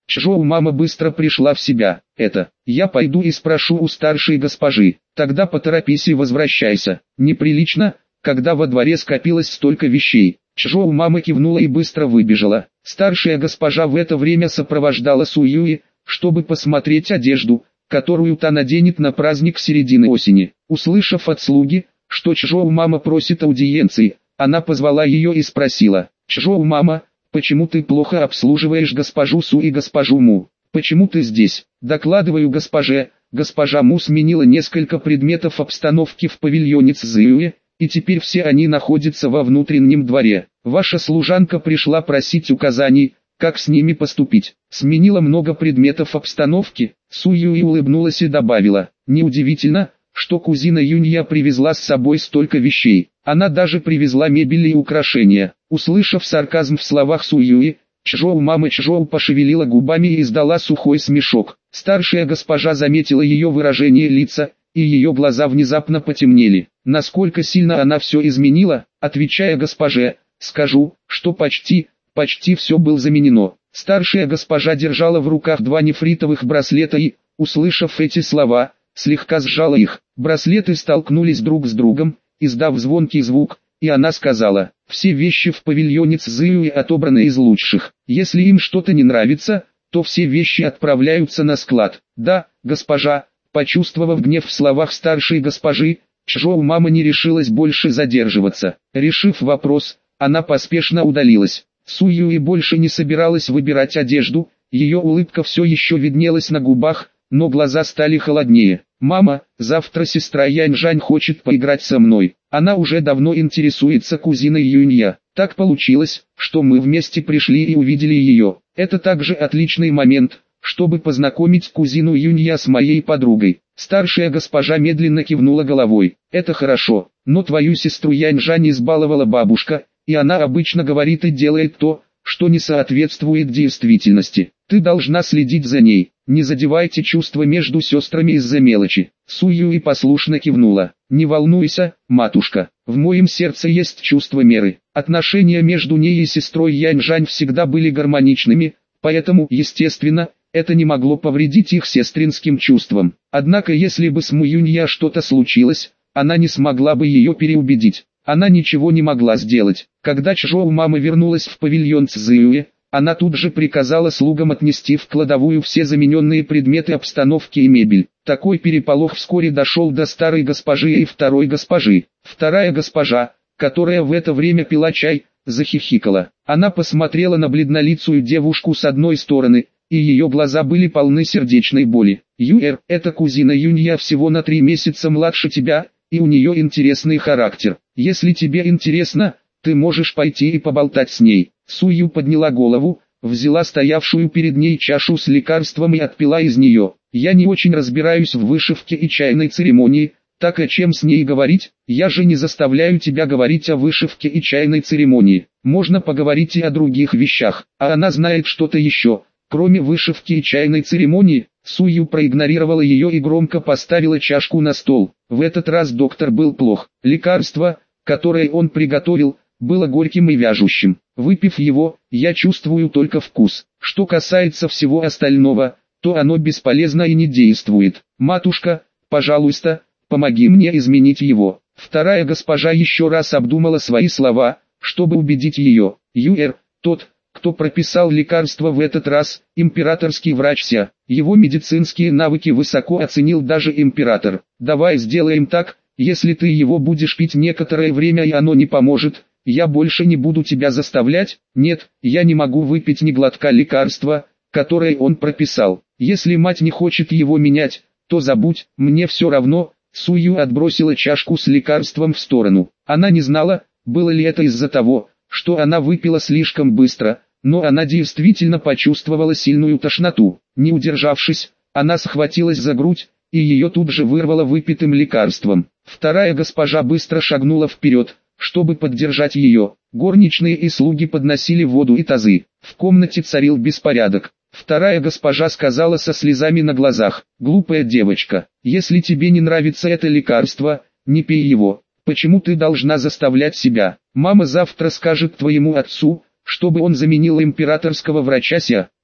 Чжоу-мама быстро пришла в себя. Я пойду и спрошу у старшей госпожи. Тогда поторопись и возвращайся. Неприлично, когда во дворе скопилось столько вещей. Чжоу-мама кивнула и быстро выбежала. Старшая госпожа в это время сопровождала Суюи, чтобы посмотреть одежду, которую та наденет на праздник середины осени. Услышав от слуги, что Чжоу-мама просит аудиенции, она позвала ее и спросила: «Чжоу-мама, почему ты плохо обслуживаешь госпожу Су и госпожу Му? Почему ты здесь?» «Докладываю госпоже, госпожа Му сменила несколько предметов обстановки в павильоне Цзюэ, и теперь все они находятся во внутреннем дворе. Ваша служанка пришла просить указаний, как с ними поступить. Сменила много предметов обстановки». Су Юй улыбнулась и добавила: «Неудивительно, что кузина Юнья привезла с собой столько вещей. Она даже привезла мебель и украшения». Услышав сарказм в словах Су Юи, Чжоу-мама Чжоу пошевелила губами и издала сухой смешок. Старшая госпожа заметила ее выражение лица, и ее глаза внезапно потемнели. Насколько сильно она все изменила, отвечая госпоже, скажу, что почти все было заменено. Старшая госпожа держала в руках 2 нефритовых браслета и, услышав эти слова, слегка сжала их. Браслеты столкнулись друг с другом, издав звонкий звук, и она сказала: «Все вещи в павильоне Цзюи отобраны из лучших. Если им что-то не нравится, то все вещи отправляются на склад». «Да, госпожа». Почувствовав гнев в словах старшей госпожи, Чжоу-мама не решилась больше задерживаться. Решив вопрос, она поспешно удалилась. Су Юи больше не собиралась выбирать одежду, ее улыбка все еще виднелась на губах, но глаза стали холоднее. «Мама, завтра сестра Яньжань хочет поиграть со мной. Она уже давно интересуется кузиной Юнья. Так получилось, что мы вместе пришли и увидели ее. Это также отличный момент, чтобы познакомить кузину Юнья с моей подругой». Старшая госпожа медленно кивнула головой. «Это хорошо, но твою сестру Яньжань избаловала бабушка, и она обычно говорит и делает то, что не соответствует действительности. Ты должна следить за ней. Не задевайте чувства между сестрами из-за мелочи». Су Юи послушно кивнула. «Не волнуйся, матушка, в моем сердце есть чувство меры. Отношения между ней и сестрой Яньжань всегда были гармоничными, поэтому, естественно, это не могло повредить их сестринским чувствам. Однако если бы с Му Юнья что-то случилось, она не смогла бы ее переубедить. Она ничего не могла сделать. Когда Чжоу-мама вернулась в павильон Цзюэ, она тут же приказала слугам отнести в кладовую все замененные предметы обстановки и мебель. Такой переполох вскоре дошел до старой госпожи и второй госпожи. Вторая госпожа, которая в это время пила чай, захихикала. Она посмотрела на бледнолицую девушку с одной стороны, и ее глаза были полны сердечной боли. «Юэр, это кузина Юнья всего на 3 месяца младше тебя, и у нее интересный характер. Если тебе интересно, ты можешь пойти и поболтать с ней». Су Ю подняла голову, взяла стоявшую перед ней чашу с лекарством и отпила из нее. «Я не очень разбираюсь в вышивке и чайной церемонии, так о чем с ней говорить? Я же не заставляю тебя говорить о вышивке и чайной церемонии. Можно поговорить и о других вещах, а она знает что-то еще, кроме вышивки и чайной церемонии». Су Ю проигнорировала ее и громко поставила чашку на стол. В этот раз доктор был плох. Лекарство, которое он приготовил, было горьким и вяжущим. Выпив его, я чувствую только вкус. Что касается всего остального, то оно бесполезно и не действует. Матушка, пожалуйста, помоги мне изменить его. Вторая госпожа еще раз обдумала свои слова, чтобы убедить ее. Юэр, тот, кто прописал лекарство в этот раз, императорский врач Ся. Его медицинские навыки высоко оценил даже император. Давай сделаем так, если ты его будешь пить некоторое время и оно не поможет, я больше не буду тебя заставлять. Нет, я не могу выпить ни глотка лекарства, которое он прописал. Если мать не хочет его менять, то забудь, мне все равно. Су Ю отбросила чашку с лекарством в сторону. Она не знала, было ли это из-за того, что она выпила слишком быстро, но она действительно почувствовала сильную тошноту. Не удержавшись, она схватилась за грудь, и ее тут же вырвало выпитым лекарством. Вторая госпожа быстро шагнула вперед, чтобы поддержать ее. Горничные и слуги подносили воду и тазы. В комнате царил беспорядок. Вторая госпожа сказала со слезами на глазах: «Глупая девочка, если тебе не нравится это лекарство, не пей его. Почему ты должна заставлять себя? Мама завтра скажет твоему отцу, чтобы он заменил императорского врача Ся».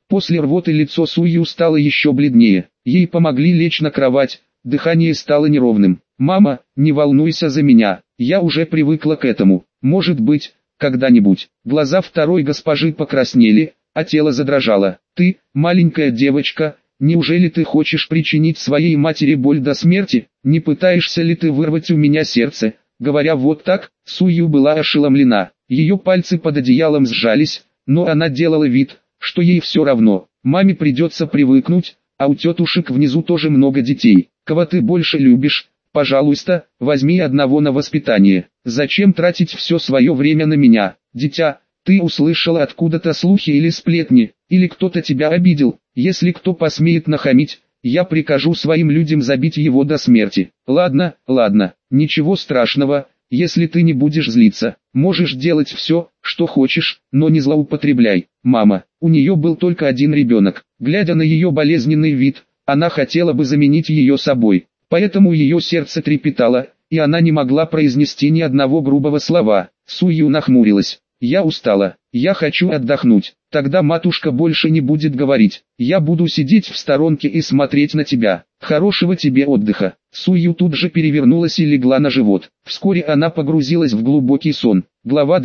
После рвоты лицо Сую стало еще бледнее. Ей помогли лечь на кровать, дыхание стало неровным. «Мама, не волнуйся за меня, я уже привыкла к этому. Может быть, когда-нибудь». Глаза второй госпожи покраснели, а тело задрожало. «Ты, маленькая девочка, неужели ты хочешь причинить своей матери боль до смерти? Не пытаешься ли ты вырвать у меня сердце?» Говоря вот так, Сую была ошеломлена. Ее пальцы под одеялом сжались, но она делала вид, что ей все равно. Маме придется привыкнуть, а у тетушек внизу тоже много детей. Кого ты больше любишь? Пожалуйста, возьми одного на воспитание. Зачем тратить все свое время на меня? Дитя, ты услышала откуда-то слухи или сплетни, или кто-то тебя обидел. Если кто посмеет нахамить, я прикажу своим людям забить его до смерти. Ладно, ладно, ничего страшного, если ты не будешь злиться. Можешь делать все, что хочешь, но не злоупотребляй. Мама, у нее был только один ребенок. Глядя на ее болезненный вид, она хотела бы заменить ее собой. Поэтому ее сердце трепетало, и она не могла произнести ни одного грубого слова. Сую нахмурилась. «Я устала, я хочу отдохнуть». «Тогда матушка больше не будет говорить. Я буду сидеть в сторонке и смотреть на тебя. Хорошего тебе отдыха». Сую тут же перевернулась и легла на живот. Вскоре она погрузилась в глубокий сон. Глава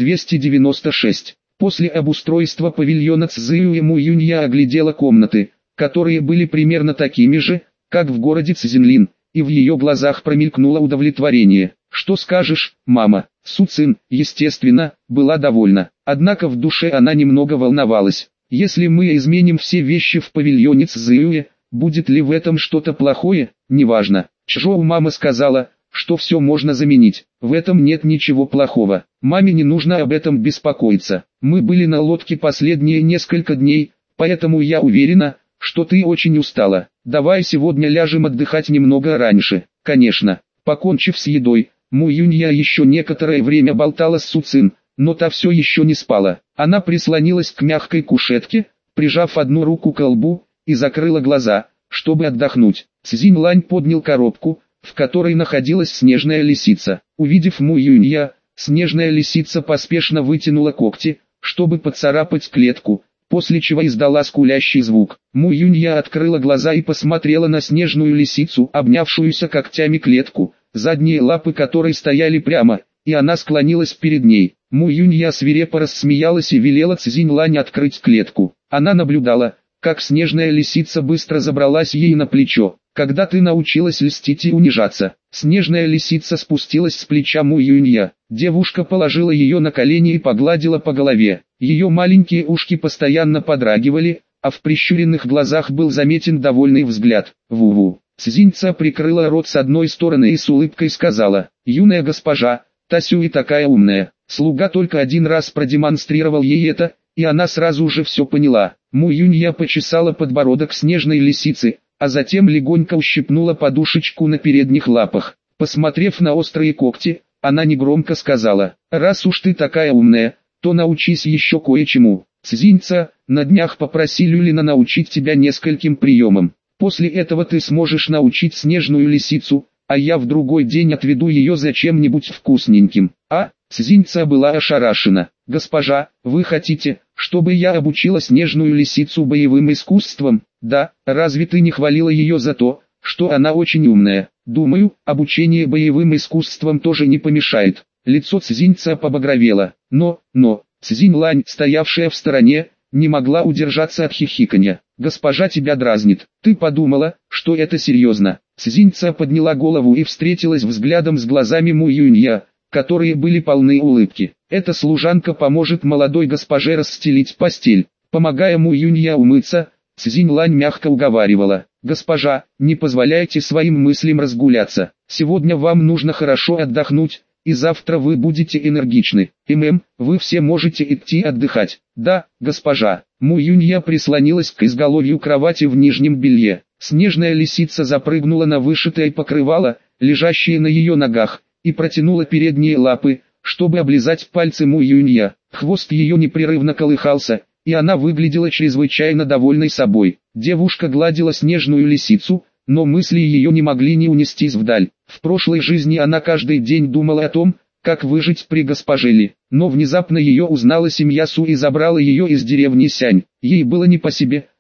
296. После обустройства павильона Цзюэ Муюнья оглядела комнаты, которые были примерно такими же, как в городе Цзинлин, и в ее глазах промелькнуло удовлетворение. «Что скажешь, мама?» Су Цин, естественно, была довольна. Однако в душе она немного волновалась. «Если мы изменим все вещи в павильоне Цзюэ, будет ли в этом что-то плохое? Неважно». Чжоу мама сказала, что все можно заменить. В этом нет ничего плохого. Маме не нужно об этом беспокоиться. Мы были на лодке последние несколько дней, поэтому я уверена, что ты очень устала. Давай сегодня ляжем отдыхать немного раньше. Конечно. Покончив с едой, Муюнья еще некоторое время болтала с Су Цин, но та все еще не спала. Она прислонилась к мягкой кушетке, прижав одну руку к лбу, и закрыла глаза, чтобы отдохнуть. Цзинь Лань поднял коробку, в которой находилась снежная лисица. Увидев Муюнья, снежная лисица поспешно вытянула когти, чтобы поцарапать клетку, после чего издала скулящий звук. Муюнья открыла глаза и посмотрела на снежную лисицу, обнявшуюся когтями клетку, задние лапы которой стояли прямо, и она склонилась перед ней. Муюнья свирепо рассмеялась и велела Цзинь Лань открыть клетку. Она наблюдала, как снежная лисица быстро забралась ей на плечо. «Когда ты научилась льстить и унижаться?» Снежная лисица спустилась с плеча Муюнья. Девушка положила ее на колени и погладила по голове. Ее маленькие ушки постоянно подрагивали, а в прищуренных глазах был заметен довольный взгляд. «Ву-ву». Цзиньца прикрыла рот с одной стороны и с улыбкой сказала: «Юная госпожа, Тасю и такая умная». Слуга только один раз продемонстрировал ей это, и она сразу же все поняла. Муюнья почесала подбородок снежной лисицы, а затем легонько ущипнула подушечку на передних лапах. Посмотрев на острые когти, она негромко сказала: «Раз уж ты такая умная, то научись еще кое-чему. Цзиньца, на днях попроси Люлина научить тебя нескольким приемам. После этого ты сможешь научить снежную лисицу, а я в другой день отведу ее за чем-нибудь вкусненьким». Цзиньца была ошарашена. «Госпожа, вы хотите, чтобы я обучила снежную лисицу боевым искусствам?» «Да, разве ты не хвалила ее за то, что она очень умная?» «Думаю, обучение боевым искусствам тоже не помешает». Лицо Цзиньца побагровело. Но, Цзинь Лань, стоявшая в стороне, не могла удержаться от хихиканья. «Госпожа тебя дразнит. Ты подумала, что это серьезно?» Цзиньца подняла голову и встретилась взглядом с глазами Муюнья, которые были полны улыбки. «Эта служанка поможет молодой госпоже расстелить постель». Помогая Муюнья умыться, Цзинь Лань мягко уговаривала: «Госпожа, не позволяйте своим мыслям разгуляться. Сегодня вам нужно хорошо отдохнуть, и завтра вы будете энергичны. Вы все можете идти отдыхать». «Да, госпожа». Муюнья прислонилась к изголовью кровати в нижнем белье. Снежная лисица запрыгнула на вышитое покрывало, лежащее на ее ногах, и протянула передние лапы, чтобы облизать пальцы Муюнья. Хвост ее непрерывно колыхался, и она выглядела чрезвычайно довольной собой. Девушка гладила снежную лисицу, но мысли ее не могли не унестись вдаль. В прошлой жизни она каждый день думала о том, как выжить при госпоже Ли, но внезапно ее узнала семья Су и забрала ее из деревни Сянь. Ей было не по себе,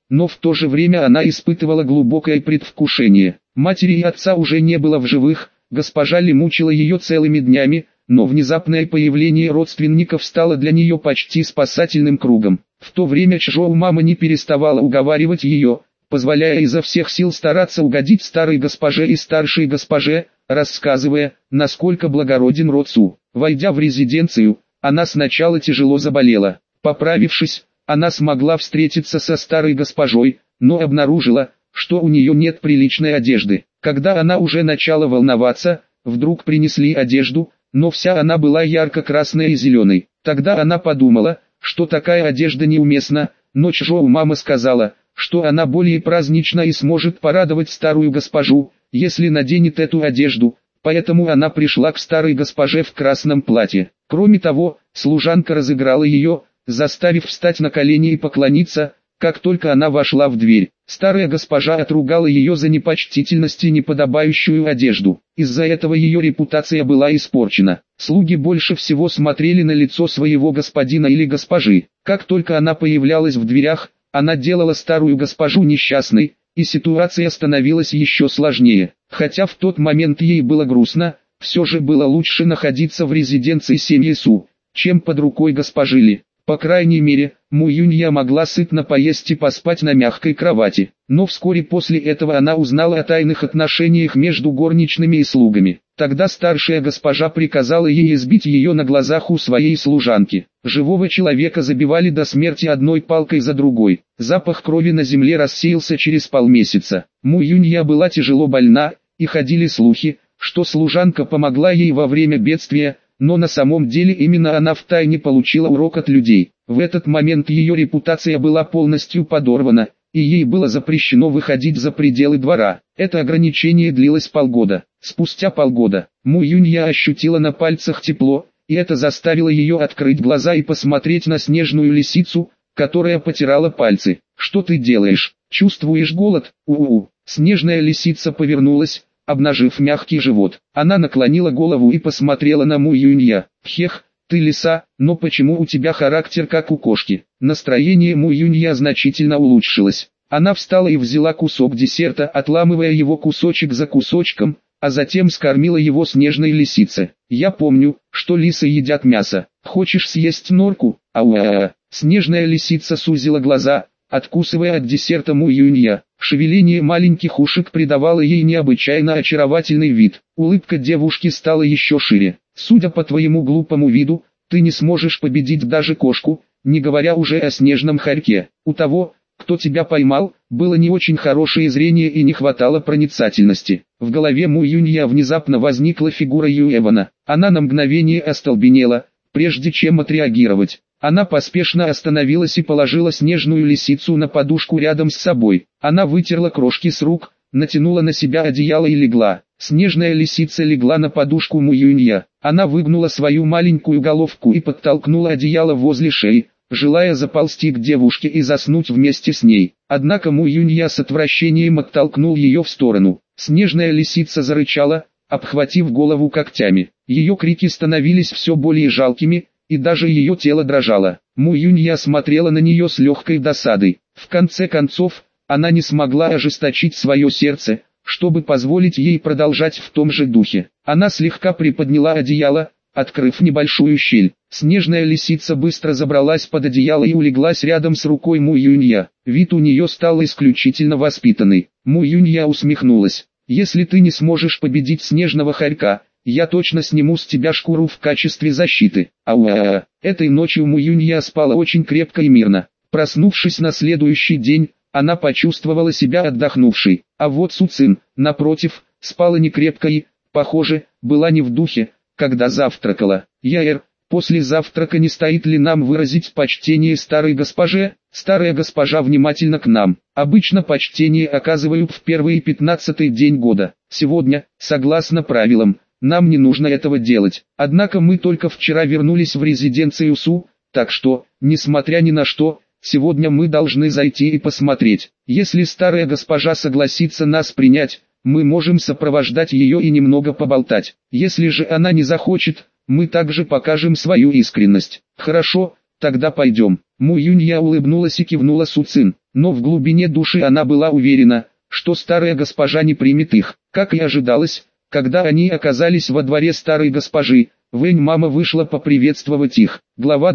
но в то же время она испытывала глубокое предвкушение. Матери и отца уже не было в живых, госпожа Ли мучила ее целыми днями, но внезапное появление родственников стало для нее почти спасательным кругом. В то время Чжоу мама не переставала уговаривать ее, позволяя изо всех сил стараться угодить старой госпоже и старшей госпоже, рассказывая, насколько благороден род Су. Войдя в резиденцию, она сначала тяжело заболела. Поправившись, она смогла встретиться со старой госпожой, но обнаружила, что у нее нет приличной одежды. Когда она уже начала волноваться, вдруг принесли одежду, но вся она была ярко-красной и зеленой. Тогда она подумала, что такая одежда неуместна, но Чжоу мама сказала, что она более празднична и сможет порадовать старую госпожу, если наденет эту одежду, поэтому она пришла к старой госпоже в красном платье. Кроме того, служанка разыграла ее, заставив встать на колени и поклониться, как только она вошла в дверь. Старая госпожа отругала ее за непочтительность и неподобающую одежду. Из-за этого ее репутация была испорчена. Слуги больше всего смотрели на лицо своего господина или госпожи. Как только она появлялась в дверях, она делала старую госпожу несчастной, и ситуация становилась еще сложнее. Хотя в тот момент ей было грустно, все же было лучше находиться в резиденции семьи Су, чем под рукой госпожи Ли. По крайней мере, Му Юнья могла сытно поесть и поспать на мягкой кровати. Но вскоре после этого она узнала о тайных отношениях между горничными и слугами. Тогда старшая госпожа приказала ей избить ее на глазах у своей служанки. Живого человека забивали до смерти одной палкой за другой. Запах крови на земле рассеялся через полмесяца. Му Юнья была тяжело больна, и ходили слухи, что служанка помогла ей во время бедствия, но на самом деле именно она втайне получила урок от людей. В этот момент ее репутация была полностью подорвана, и ей было запрещено выходить за пределы двора. Это ограничение длилось полгода. Спустя полгода, Му Юнья ощутила на пальцах тепло, и это заставило ее открыть глаза и посмотреть на снежную лисицу, которая потирала пальцы. «Что ты делаешь? Чувствуешь голод?» «У-у-у». Снежная лисица повернулась, обнажив мягкий живот. Она наклонила голову и посмотрела на Му Юнья. «Хех, ты лиса, но почему у тебя характер как у кошки?» Настроение Му Юнья значительно улучшилось. Она встала и взяла кусок десерта, отламывая его кусочек за кусочком, а затем скормила его снежной лисице. «Я помню, что лисы едят мясо. Хочешь съесть норку?» «Ауа!» Снежная лисица сузила глаза, откусывая от десерта Му Юнья. Шевеление маленьких ушек придавало ей необычайно очаровательный вид. Улыбка девушки стала еще шире. «Судя по твоему глупому виду, ты не сможешь победить даже кошку, не говоря уже о снежном хорьке. У того, кто тебя поймал, было не очень хорошее зрение и не хватало проницательности». В голове Му Юнья внезапно возникла фигура Юэвана. Она на мгновение остолбенела, прежде чем отреагировать. Она поспешно остановилась и положила снежную лисицу на подушку рядом с собой. Она вытерла крошки с рук, натянула на себя одеяло и легла. Снежная лисица легла на подушку Му Юнья. Она выгнула свою маленькую головку и подтолкнула одеяло возле шеи, желая заползти к девушке и заснуть вместе с ней. Однако Му Юнья с отвращением оттолкнул ее в сторону. Снежная лисица зарычала, обхватив голову когтями. Ее крики становились все более жалкими, и даже ее тело дрожало. Му Юнья смотрела на нее с легкой досадой. В конце концов, она не смогла ожесточить свое сердце, чтобы позволить ей продолжать в том же духе. Она слегка приподняла одеяло, открыв небольшую щель. Снежная лисица быстро забралась под одеяло и улеглась рядом с рукой Му Юнья. Вид у нее стал исключительно воспитанный. Му Юнья усмехнулась. «Если ты не сможешь победить снежного хорька, я точно сниму с тебя шкуру в качестве защиты». Ауа! Этой ночью Му Юнья спала очень крепко и мирно. Проснувшись на следующий день, она почувствовала себя отдохнувшей. А вот Су Цин, напротив, спала не крепко и, похоже, была не в духе, когда завтракала. «Яэр, после завтрака не стоит ли нам выразить почтение старой госпоже?» Старая госпожа внимательно к нам. Обычно почтение оказывают в первый 15-й день года. Сегодня, согласно правилам, нам не нужно этого делать. Однако мы только вчера вернулись в резиденцию Су, так что, несмотря ни на что, сегодня мы должны зайти и посмотреть. Если старая госпожа согласится нас принять, мы можем сопровождать ее и немного поболтать. Если же она не захочет, мы также покажем свою искренность. Хорошо, тогда пойдем. Му Юнья улыбнулась и кивнула Су Цин. но в глубине души она была уверена, что старая госпожа не примет их. Как и ожидалось, когда они оказались во дворе старой госпожи, Вэнь-мама вышла поприветствовать их. Глава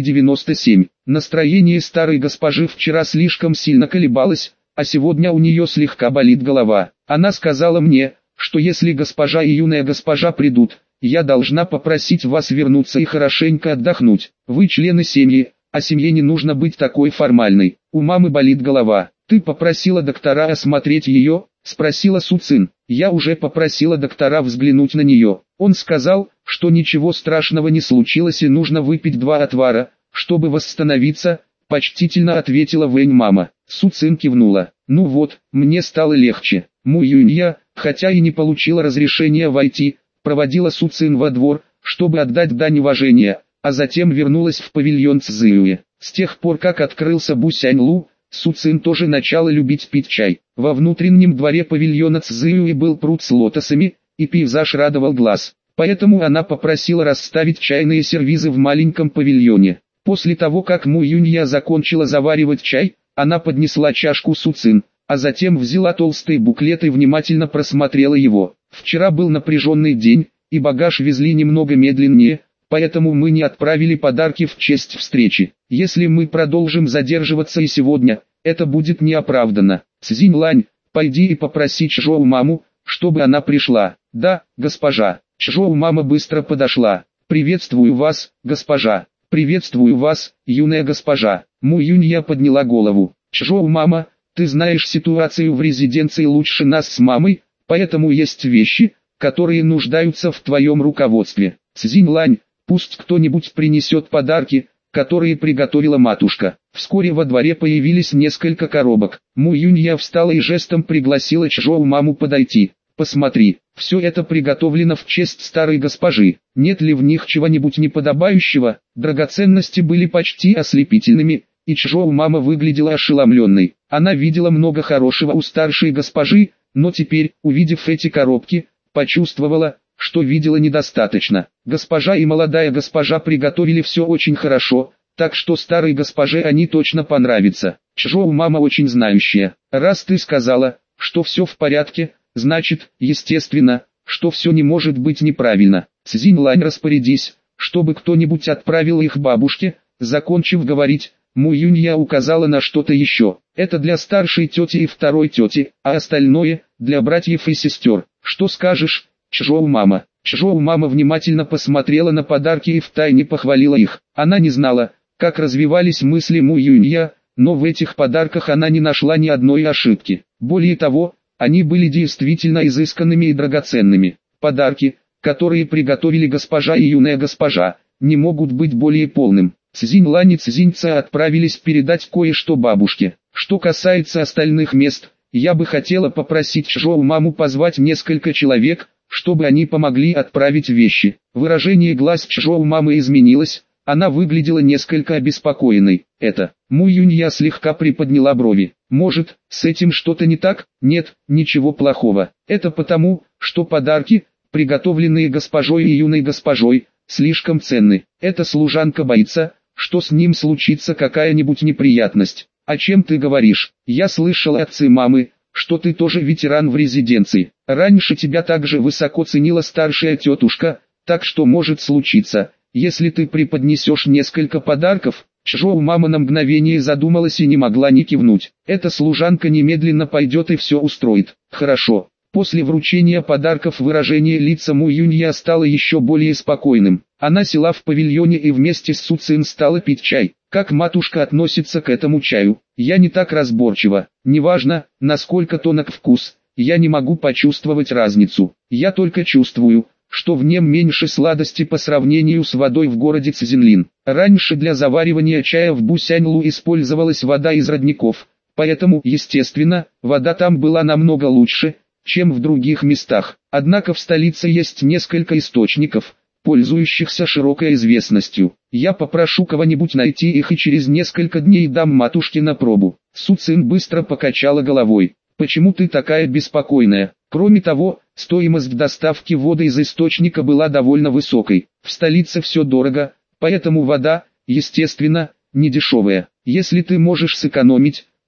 297. Настроение старой госпожи вчера слишком сильно колебалось, а сегодня у нее слегка болит голова. Она сказала мне, что если госпожа и юная госпожа придут, я должна попросить вас вернуться и хорошенько отдохнуть. Вы члены семьи, а семье не нужно быть такой формальной. У мамы болит голова. Ты попросила доктора осмотреть ее? Спросила Суцин. Я уже попросила доктора взглянуть на нее. Он сказал, что ничего страшного не случилось и нужно выпить 2 отвара, чтобы восстановиться, почтительно ответила Вэнь-мама. Суцин кивнула. Ну вот, мне стало легче. Му Юнья, хотя и не получила разрешения войти, проводила Суцин во двор, чтобы отдать дань уважения, а затем вернулась в павильон Цзюэ. С тех пор как открылся Бусянь-Лу, Суцин тоже начала любить пить чай. Во внутреннем дворе павильона Цзюэ был пруд с лотосами, и пейзаж радовал глаз. Поэтому она попросила расставить чайные сервизы в маленьком павильоне. После того как Му Юнья закончила заваривать чай, она поднесла чашку Суцин, а затем взяла толстый буклет и внимательно просмотрела его. Вчера был напряженный день, и багаж везли немного медленнее, поэтому мы не отправили подарки в честь встречи. Если мы продолжим задерживаться и сегодня, это будет неоправданно. Цзинь-Лань, пойди и попроси Чжоу-маму, чтобы она пришла. Да, госпожа. Чжоу-мама быстро подошла. Приветствую вас, госпожа. Приветствую вас, юная госпожа. Му Юнья подняла голову. Чжоу-мама, ты знаешь ситуацию в резиденции лучше нас с мамой, поэтому есть вещи, которые нуждаются в твоем руководстве. Цзинь-Лань, пусть кто-нибудь принесет подарки, которые приготовила матушка. Вскоре во дворе появились несколько коробок. Му Юнья встала и жестом пригласила Чжоу-маму подойти. Посмотри, все это приготовлено в честь старой госпожи. Нет ли в них чего-нибудь неподобающего? Драгоценности были почти ослепительными, и Чжоу-мама выглядела ошеломленной. Она видела много хорошего у старшей госпожи, но теперь, увидев эти коробки, почувствовала, что видела недостаточно. Госпожа и молодая госпожа приготовили все очень хорошо, так что старой госпоже они точно понравятся. Чжоу-мама очень знающая. Раз ты сказала, что все в порядке, значит, естественно, что все не может быть неправильно. Цзинь-Лань, распорядись, чтобы кто-нибудь отправил их бабушке. Закончив говорить, Му Юнья указала на что-то еще. Это для старшей тети и второй тети, а остальное – для братьев и сестер. Что скажешь, Чжоу-мама? Чжоу-мама внимательно посмотрела на подарки и втайне похвалила их. Она не знала, как развивались мысли Му Юнья, но в этих подарках она не нашла ни одной ошибки. Более того, они были действительно изысканными и драгоценными. Подарки, которые приготовили госпожа и юная госпожа, не могут быть более полным. Цзинь-Лань и Цзинь-Ца отправились передать кое-что бабушке. Что касается остальных мест, я бы хотела попросить Чжоу-маму позвать несколько человек, чтобы они помогли отправить вещи. Выражение глаз Чжоу-мамы изменилось, она выглядела несколько обеспокоенной. Это, Му Юнья слегка приподняла брови. Может, с этим что-то не так? Нет, ничего плохого. Это потому, что подарки, приготовленные госпожой и юной госпожой, слишком ценны. Эта служанка боится, что с ним случится какая-нибудь неприятность. О чем ты говоришь? Я слышал от мамы, что ты тоже ветеран в резиденции. Раньше тебя также высоко ценила старшая тетушка, так что может случиться, если ты преподнесешь несколько подарков. Чжоу-мама на мгновение задумалась и не могла не кивнуть. Эта служанка немедленно пойдет и все устроит. Хорошо. После вручения подарков выражение лица Му Юнья стало еще более спокойным. Она села в павильоне и вместе с Суцин стала пить чай. Как матушка относится к этому чаю? Я не так разборчива. Неважно, насколько тонок вкус, я не могу почувствовать разницу. Я только чувствую, что в нем меньше сладости по сравнению с водой в городе Цзинлин. Раньше для заваривания чая в Бусянь-Лу использовалась вода из родников, поэтому, естественно, вода там была намного лучше, чем в других местах. Однако в столице есть несколько источников, пользующихся широкой известностью. Я попрошу кого-нибудь найти их и через несколько дней дам матушке на пробу. Суцин быстро покачала головой. Почему ты такая беспокойная? Кроме того, стоимость доставки воды из источника была довольно высокой. В столице все дорого, поэтому вода, естественно, не дешевая. Если ты можешь сэкономить,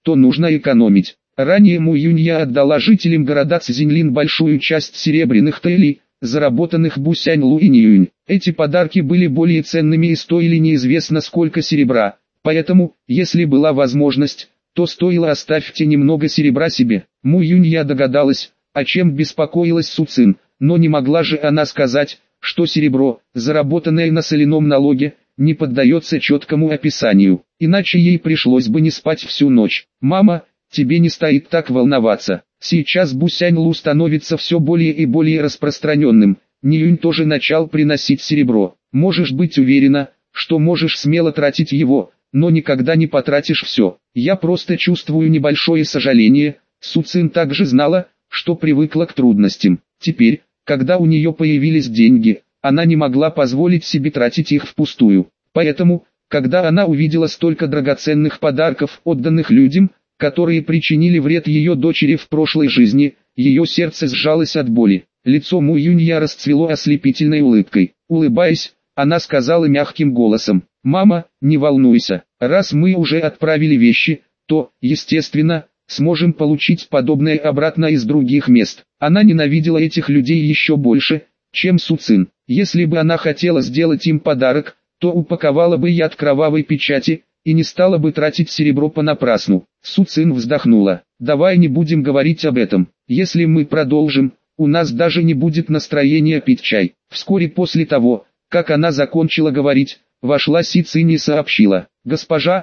то нужно экономить. Ранее Му Юнья отдала жителям города Цзиньлин большую часть серебряных тэлей, заработанных Бусянь Лу и Ниюнь. Эти подарки были более ценными и стоили неизвестно сколько серебра, поэтому, если была возможность, то стоило оставьте немного серебра себе. Му Юнья догадалась, о чем беспокоилась Су Цин, но не могла же она сказать, что серебро, заработанное на соляном налоге, не поддается четкому описанию, иначе ей пришлось бы не спать всю ночь. «Мама, тебе не стоит так волноваться. Сейчас Бусянь Лу становится все более и более распространенным. Ниюнь тоже начал приносить серебро. Можешь быть уверена, что можешь смело тратить его, но никогда не потратишь все. Я просто чувствую небольшое сожаление». Су Цин также знала, что привыкла к трудностям. Теперь, когда у нее появились деньги, она не могла позволить себе тратить их впустую. Поэтому, когда она увидела столько драгоценных подарков, отданных людям, которые причинили вред ее дочери в прошлой жизни, ее сердце сжалось от боли. Лицо Му Юнья расцвело ослепительной улыбкой. Улыбаясь, она сказала мягким голосом: «Мама, не волнуйся, раз мы уже отправили вещи, то, естественно, сможем получить подобное обратно из других мест». Она ненавидела этих людей еще больше, чем Су Цин. Если бы она хотела сделать им подарок, то упаковала бы яд кровавой печати, и не стала бы тратить серебро понапрасну. Су Цин вздохнула. «Давай не будем говорить об этом. Если мы продолжим, у нас даже не будет настроения пить чай». Вскоре после того, как она закончила говорить, вошла Си Цин и сообщила: «Госпожа,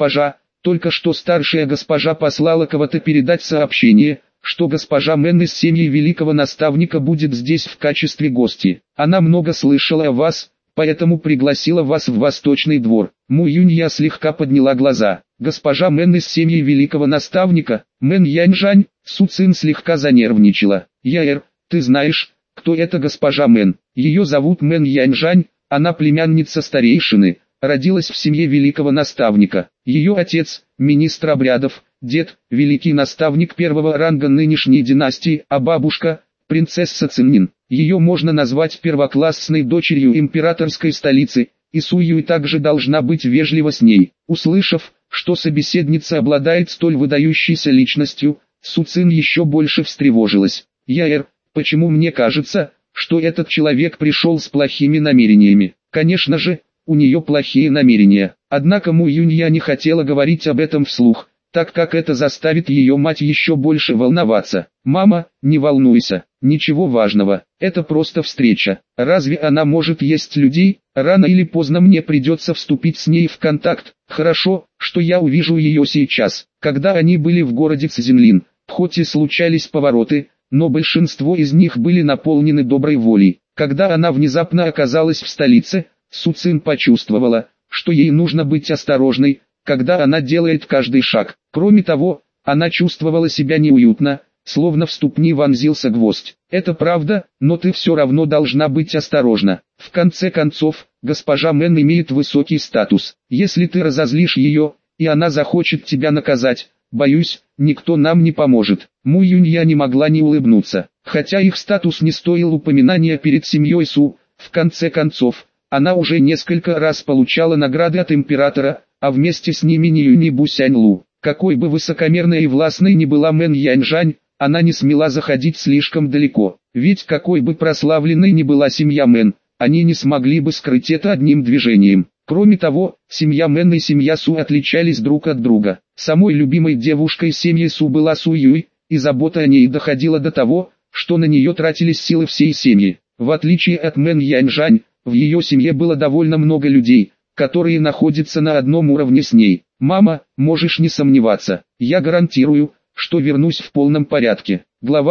только что старшая госпожа послала кого-то передать сообщение, что госпожа Мэн из семьи великого наставника будет здесь в качестве гости. Она много слышала о вас, поэтому пригласила вас в Восточный двор». Му Юнья слегка подняла глаза. «Госпожа Мэн из семьи великого наставника, Мэн Яньжань?» Су Цин слегка занервничала. «Яэр, ты знаешь, кто это госпожа Мэн? Ее зовут Мэн Яньжань, она племянница старейшины, родилась в семье великого наставника. Ее отец, министр обрядов, дед, великий наставник первого ранга нынешней династии, а бабушка, принцесса Циннин. Ее можно назвать первоклассной дочерью императорской столицы, и Су Юй также должна быть вежлива с ней». Услышав, что собеседница обладает столь выдающейся личностью, Су Цин еще больше встревожилась. «Яэр, почему мне кажется, что этот человек пришел с плохими намерениями?» Конечно же, у нее плохие намерения. Однако Му Юнья не хотела говорить об этом вслух, так как это заставит ее мать еще больше волноваться. «Мама, не волнуйся, ничего важного, это просто встреча. Разве она может есть людей? Рано или поздно мне придется вступить с ней в контакт. Хорошо, что я увижу ее сейчас». Когда они были в городе Цзиньлин, хоть и случались повороты, но большинство из них были наполнены доброй волей. Когда она внезапно оказалась в столице, Су Цин почувствовала, что ей нужно быть осторожной, когда она делает каждый шаг. Кроме того, она чувствовала себя неуютно, словно в ступни вонзился гвоздь. «Это правда, но ты все равно должна быть осторожна. В конце концов, госпожа Мэн имеет высокий статус. Если ты разозлишь ее, и она захочет тебя наказать, боюсь, никто нам не поможет». Му Юнья не могла не улыбнуться. Хотя их статус не стоил упоминания перед семьей Су, в конце концов, она уже несколько раз получала награды от императора, а вместе с ними Ниюнь и Бусянь Лу. Какой бы высокомерной и властной ни была Мэн Яньжань, она не смела заходить слишком далеко. Ведь какой бы прославленной ни была семья Мэн, они не смогли бы скрыть это одним движением. Кроме того, семья Мэн и семья Су отличались друг от друга. Самой любимой девушкой семьи Су была Су Юй, и забота о ней доходила до того, что на нее тратились силы всей семьи. В отличие от Мэн Яньжань, в ее семье было довольно много людей, которые находятся на одном уровне с ней. «Мама, можешь не сомневаться, я гарантирую, что вернусь в полном порядке». Глава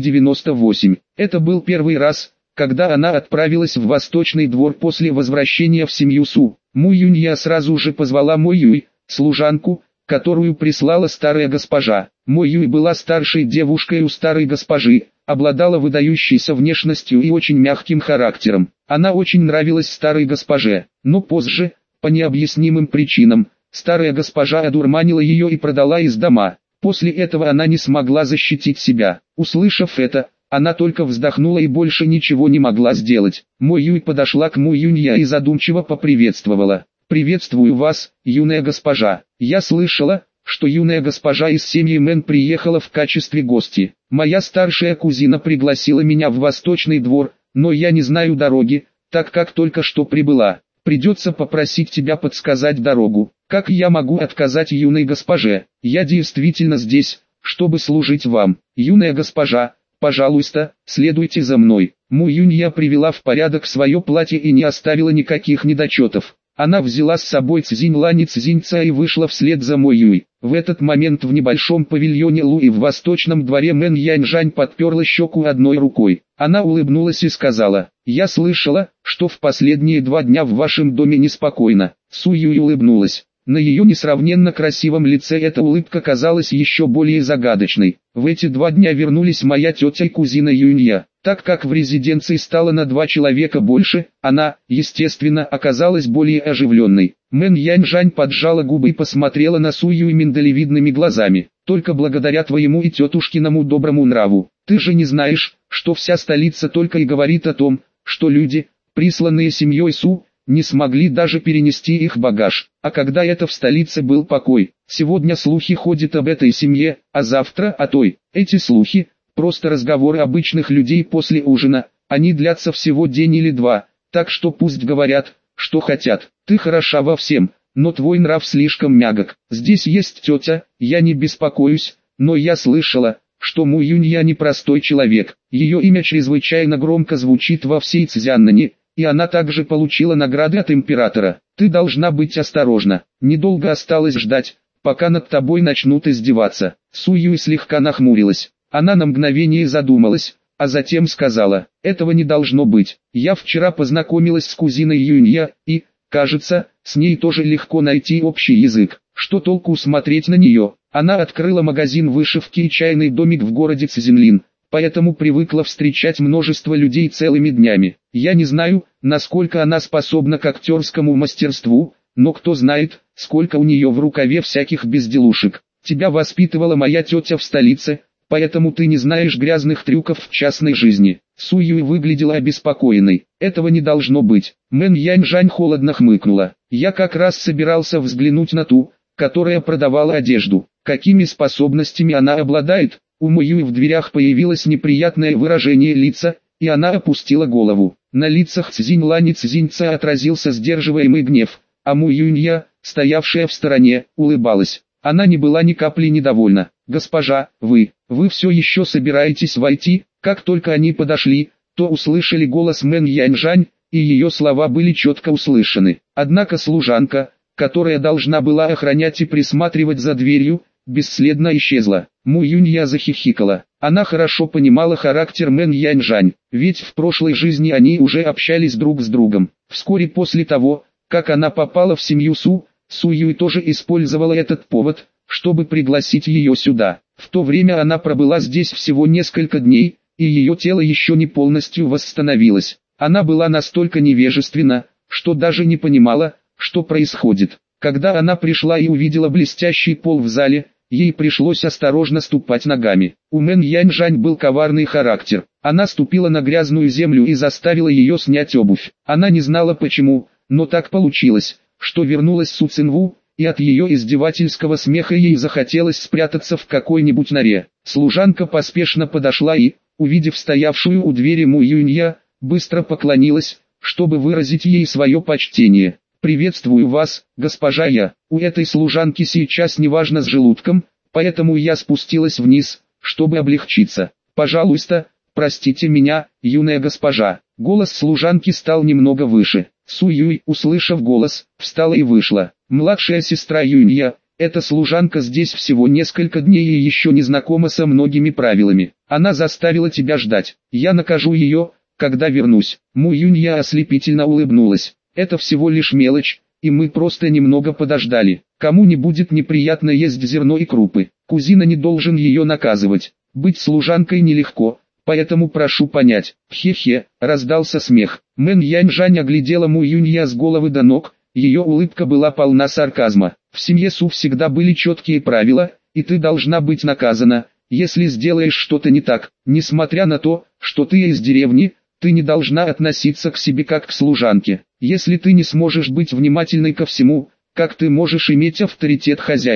298. Это был первый раз, когда она отправилась в Восточный двор после возвращения в семью Су. Му Юнья сразу же позвала Мо Юй, служанку, которую прислала старая госпожа. Мо Юй была старшей девушкой у старой госпожи, обладала выдающейся внешностью и очень мягким характером. Она очень нравилась старой госпоже, но позже, по необъяснимым причинам, старая госпожа одурманила ее и продала из дома. После этого она не смогла защитить себя. Услышав это, она только вздохнула и больше ничего не могла сделать. Мо Юй подошла к Му Юнья и задумчиво поприветствовала. «Приветствую вас, юная госпожа. Я слышала, что юная госпожа из семьи Мэн приехала в качестве гости. Моя старшая кузина пригласила меня в Восточный двор, но я не знаю дороги, так как только что прибыла. Придется попросить тебя подсказать дорогу. Как я могу отказать юной госпоже? Я действительно здесь, чтобы служить вам. Юная госпожа, пожалуйста, следуйте за мной. Му Юнья привела в порядок свое платье и не оставила никаких недочетов. Она взяла с собой Цзинь-Лань и Цзинь-Ца и вышла вслед за Мо Юй. В этот момент в небольшом павильоне Луи в Восточном дворе Мэн Яньжань подперла щеку одной рукой. Она улыбнулась и сказала: «Я слышала, что в последние 2 дня в вашем доме неспокойно». Су Юй улыбнулась. На ее несравненно красивом лице эта улыбка казалась еще более загадочной. В эти 2 дня вернулись моя тетя и кузина Юнья. Так как в резиденции стало на 2 человека больше, она, естественно, оказалась более оживленной. Мэн Яньжань поджала губы и посмотрела на Су Юй миндалевидными глазами. «Только благодаря твоему и тетушкиному доброму нраву. Ты же не знаешь, что вся столица только и говорит о том, что люди, присланные семьей Су, не смогли даже перенести их багаж. А когда это в столице был покой, сегодня слухи ходят об этой семье, а завтра о той. Эти слухи – просто разговоры обычных людей после ужина, они длятся всего день или 2, так что пусть говорят, что хотят. Ты хороша во всем, но твой нрав слишком мягок. Здесь есть тетя, я не беспокоюсь, но я слышала, что Му Юнья непростой человек. Ее имя чрезвычайно громко звучит во всей Цзяннане, и она также получила награды от императора. Ты должна быть осторожна. Недолго осталось ждать, пока над тобой начнут издеваться». Су Юй слегка нахмурилась. Она на мгновение задумалась, а затем сказала: «Этого не должно быть. Я вчера познакомилась с кузиной Юнья, и, кажется, с ней тоже легко найти общий язык. Что толку смотреть на нее? Она открыла магазин вышивки и чайный домик в городе Цзинлин, поэтому привыкла встречать множество людей целыми днями. Я не знаю, насколько она способна к актерскому мастерству, но кто знает, сколько у нее в рукаве всяких безделушек. Тебя воспитывала моя тетя в столице, поэтому ты не знаешь грязных трюков в частной жизни». Су Юй выглядела обеспокоенной. «Этого не должно быть». Мэн Яньжань холодно хмыкнула. «Я как раз собирался взглянуть на ту, которая продавала одежду. Какими способностями она обладает?» У Мо Юй в дверях появилось неприятное выражение лица, и она опустила голову. На лицах Цзинь-Лань и Цзинь-Ца отразился сдерживаемый гнев, а Му Юнья, стоявшая в стороне, улыбалась. Она не была ни капли недовольна. «Госпожа, вы все еще собираетесь войти?» Как только они подошли, то услышали голос Мэн Яньжань, и ее слова были четко услышаны. Однако служанка, которая должна была охранять и присматривать за дверью, бесследно исчезла. Му Юнья захихикала. Она хорошо понимала характер Мэн Яньжань, ведь в прошлой жизни они уже общались друг с другом. Вскоре после того, как она попала в семью Су, Су Юй тоже использовала этот повод, чтобы пригласить ее сюда. В то время она пробыла здесь всего несколько дней, и ее тело еще не полностью восстановилось. Она была настолько невежественна, что даже не понимала, что происходит. Когда она пришла и увидела блестящий пол в зале, ей пришлось осторожно ступать ногами. У Мэн Яньжань был коварный характер. Она ступила на грязную землю и заставила ее снять обувь. Она не знала почему, но так получилось, что вернулась Су Цинву, и от ее издевательского смеха ей захотелось спрятаться в какой-нибудь норе. Служанка поспешно подошла и, увидев стоявшую у двери Му Юнья, быстро поклонилась, чтобы выразить ей свое почтение. «Приветствую вас, госпожа Я. У этой служанки сейчас неважно с желудком, поэтому я спустилась вниз, чтобы облегчиться. Пожалуйста, простите меня, юная госпожа». Голос служанки стал немного выше. Су Юй, услышав голос, встала и вышла. «Младшая сестра Юнья, эта служанка здесь всего несколько дней и еще не знакома со многими правилами. Она заставила тебя ждать. Я накажу ее, когда вернусь». Му Юнья ослепительно улыбнулась. «Это всего лишь мелочь, и мы просто немного подождали. Кому не будет неприятно есть зерно и крупы. Кузина не должен ее наказывать. Быть служанкой нелегко, поэтому прошу понять». «Хе-хе», раздался смех. Мэн Яньжань оглядела Му Юнья с головы до ног, ее улыбка была полна сарказма. «В семье Су всегда были четкие правила, и ты должна быть наказана, если сделаешь что-то не так. Несмотря на то, что ты из деревни, ты не должна относиться к себе как к служанке. Если ты не сможешь быть внимательной ко всему, как ты можешь иметь авторитет хозяйки?»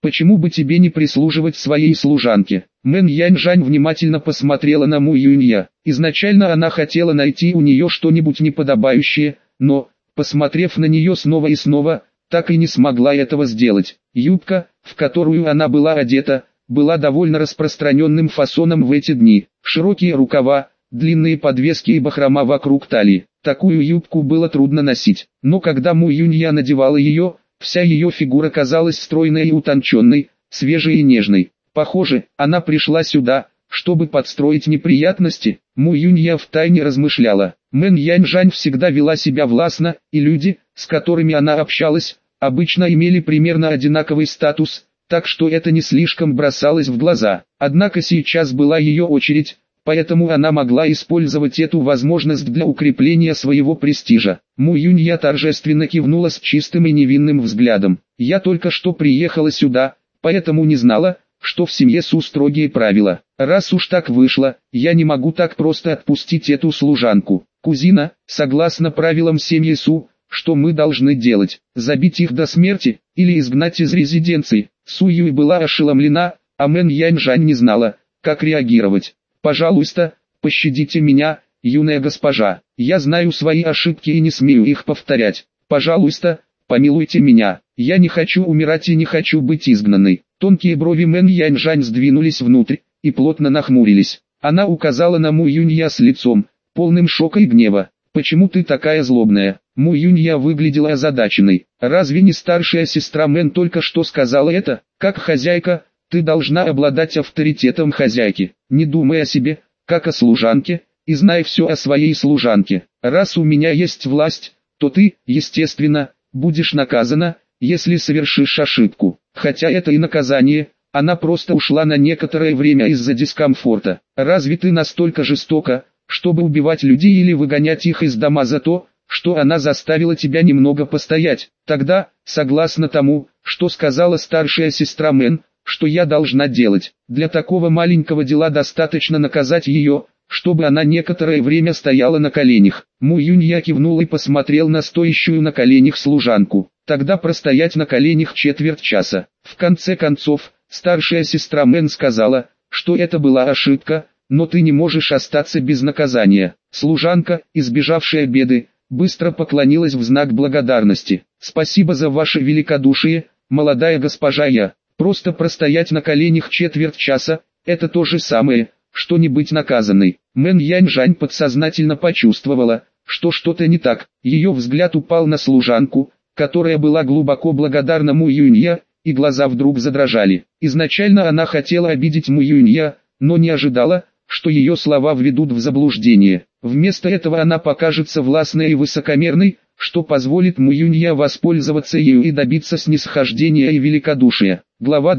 Почему бы тебе не прислуживать своей служанке? Мэн Яньжань внимательно посмотрела на Му Юнья. Изначально она хотела найти у нее что-нибудь неподобающее, но, посмотрев на нее снова и снова, так и не смогла этого сделать. Юбка, в которую она была одета, была довольно распространенным фасоном в эти дни. Широкие рукава, длинные подвески и бахрома вокруг талии. Такую юбку было трудно носить, но когда Му Юнья надевала ее, вся ее фигура казалась стройной и утонченной, свежей и нежной. Похоже, она пришла сюда, чтобы подстроить неприятности. Му Юнья втайне размышляла. Мэн Яньжань всегда вела себя властно, и люди, с которыми она общалась, обычно имели примерно одинаковый статус, так что это не слишком бросалось в глаза. Однако сейчас была ее очередь, поэтому она могла использовать эту возможность для укрепления своего престижа. Му Юнья торжественно кивнула с чистым и невинным взглядом. «Я только что приехала сюда, поэтому не знала, что в семье Су строгие правила. Раз уж так вышло, я не могу так просто отпустить эту служанку. Кузина, согласно правилам семьи Су, что мы должны делать? Забить их до смерти, или изгнать из резиденции?» Су Юй была ошеломлена, а Мэн Яньжань не знала, как реагировать. «Пожалуйста, пощадите меня, юная госпожа. Я знаю свои ошибки и не смею их повторять. Пожалуйста, помилуйте меня. Я не хочу умирать и не хочу быть изгнанной». Тонкие брови Мэн Яньжань сдвинулись внутрь и плотно нахмурились. Она указала на Му Юнья с лицом, полным шока и гнева. «Почему ты такая злобная?» Му Юнья выглядела озадаченной. «Разве не старшая сестра Мэн только что сказала это? Как хозяйка, ты должна обладать авторитетом хозяйки. Не думай о себе, как о служанке, и знай все о своей служанке. Раз у меня есть власть, то ты, естественно, будешь наказана, если совершишь ошибку. Хотя это и наказание, она просто ушла на некоторое время из-за дискомфорта. Разве ты настолько жестока, чтобы убивать людей или выгонять их из дома за то, что она заставила тебя немного постоять? Тогда, согласно тому, что сказала старшая сестра Мэн, что я должна делать? Для такого маленького дела достаточно наказать ее, чтобы она некоторое время стояла на коленях. Му Юнья кивнул и посмотрел на стоящую на коленях служанку. Тогда простоять на коленях четверть часа. В конце концов, старшая сестра Мэн сказала, что это была ошибка, но ты не можешь остаться без наказания. Служанка, избежавшая беды, быстро поклонилась в знак благодарности. «Спасибо за ваше великодушие, молодая госпожа я. Просто простоять на коленях четверть часа – это то же самое, что не быть наказанной». Мэн Яньжань подсознательно почувствовала, что что-то не так. Ее взгляд упал на служанку, которая была глубоко благодарна Му Юнья, и глаза вдруг задрожали. Изначально она хотела обидеть Му Юнья, но не ожидала, что ее слова введут в заблуждение. Вместо этого она покажется властной и высокомерной, что позволит Му Юнья воспользоваться ею и добиться снисхождения и великодушия. Глава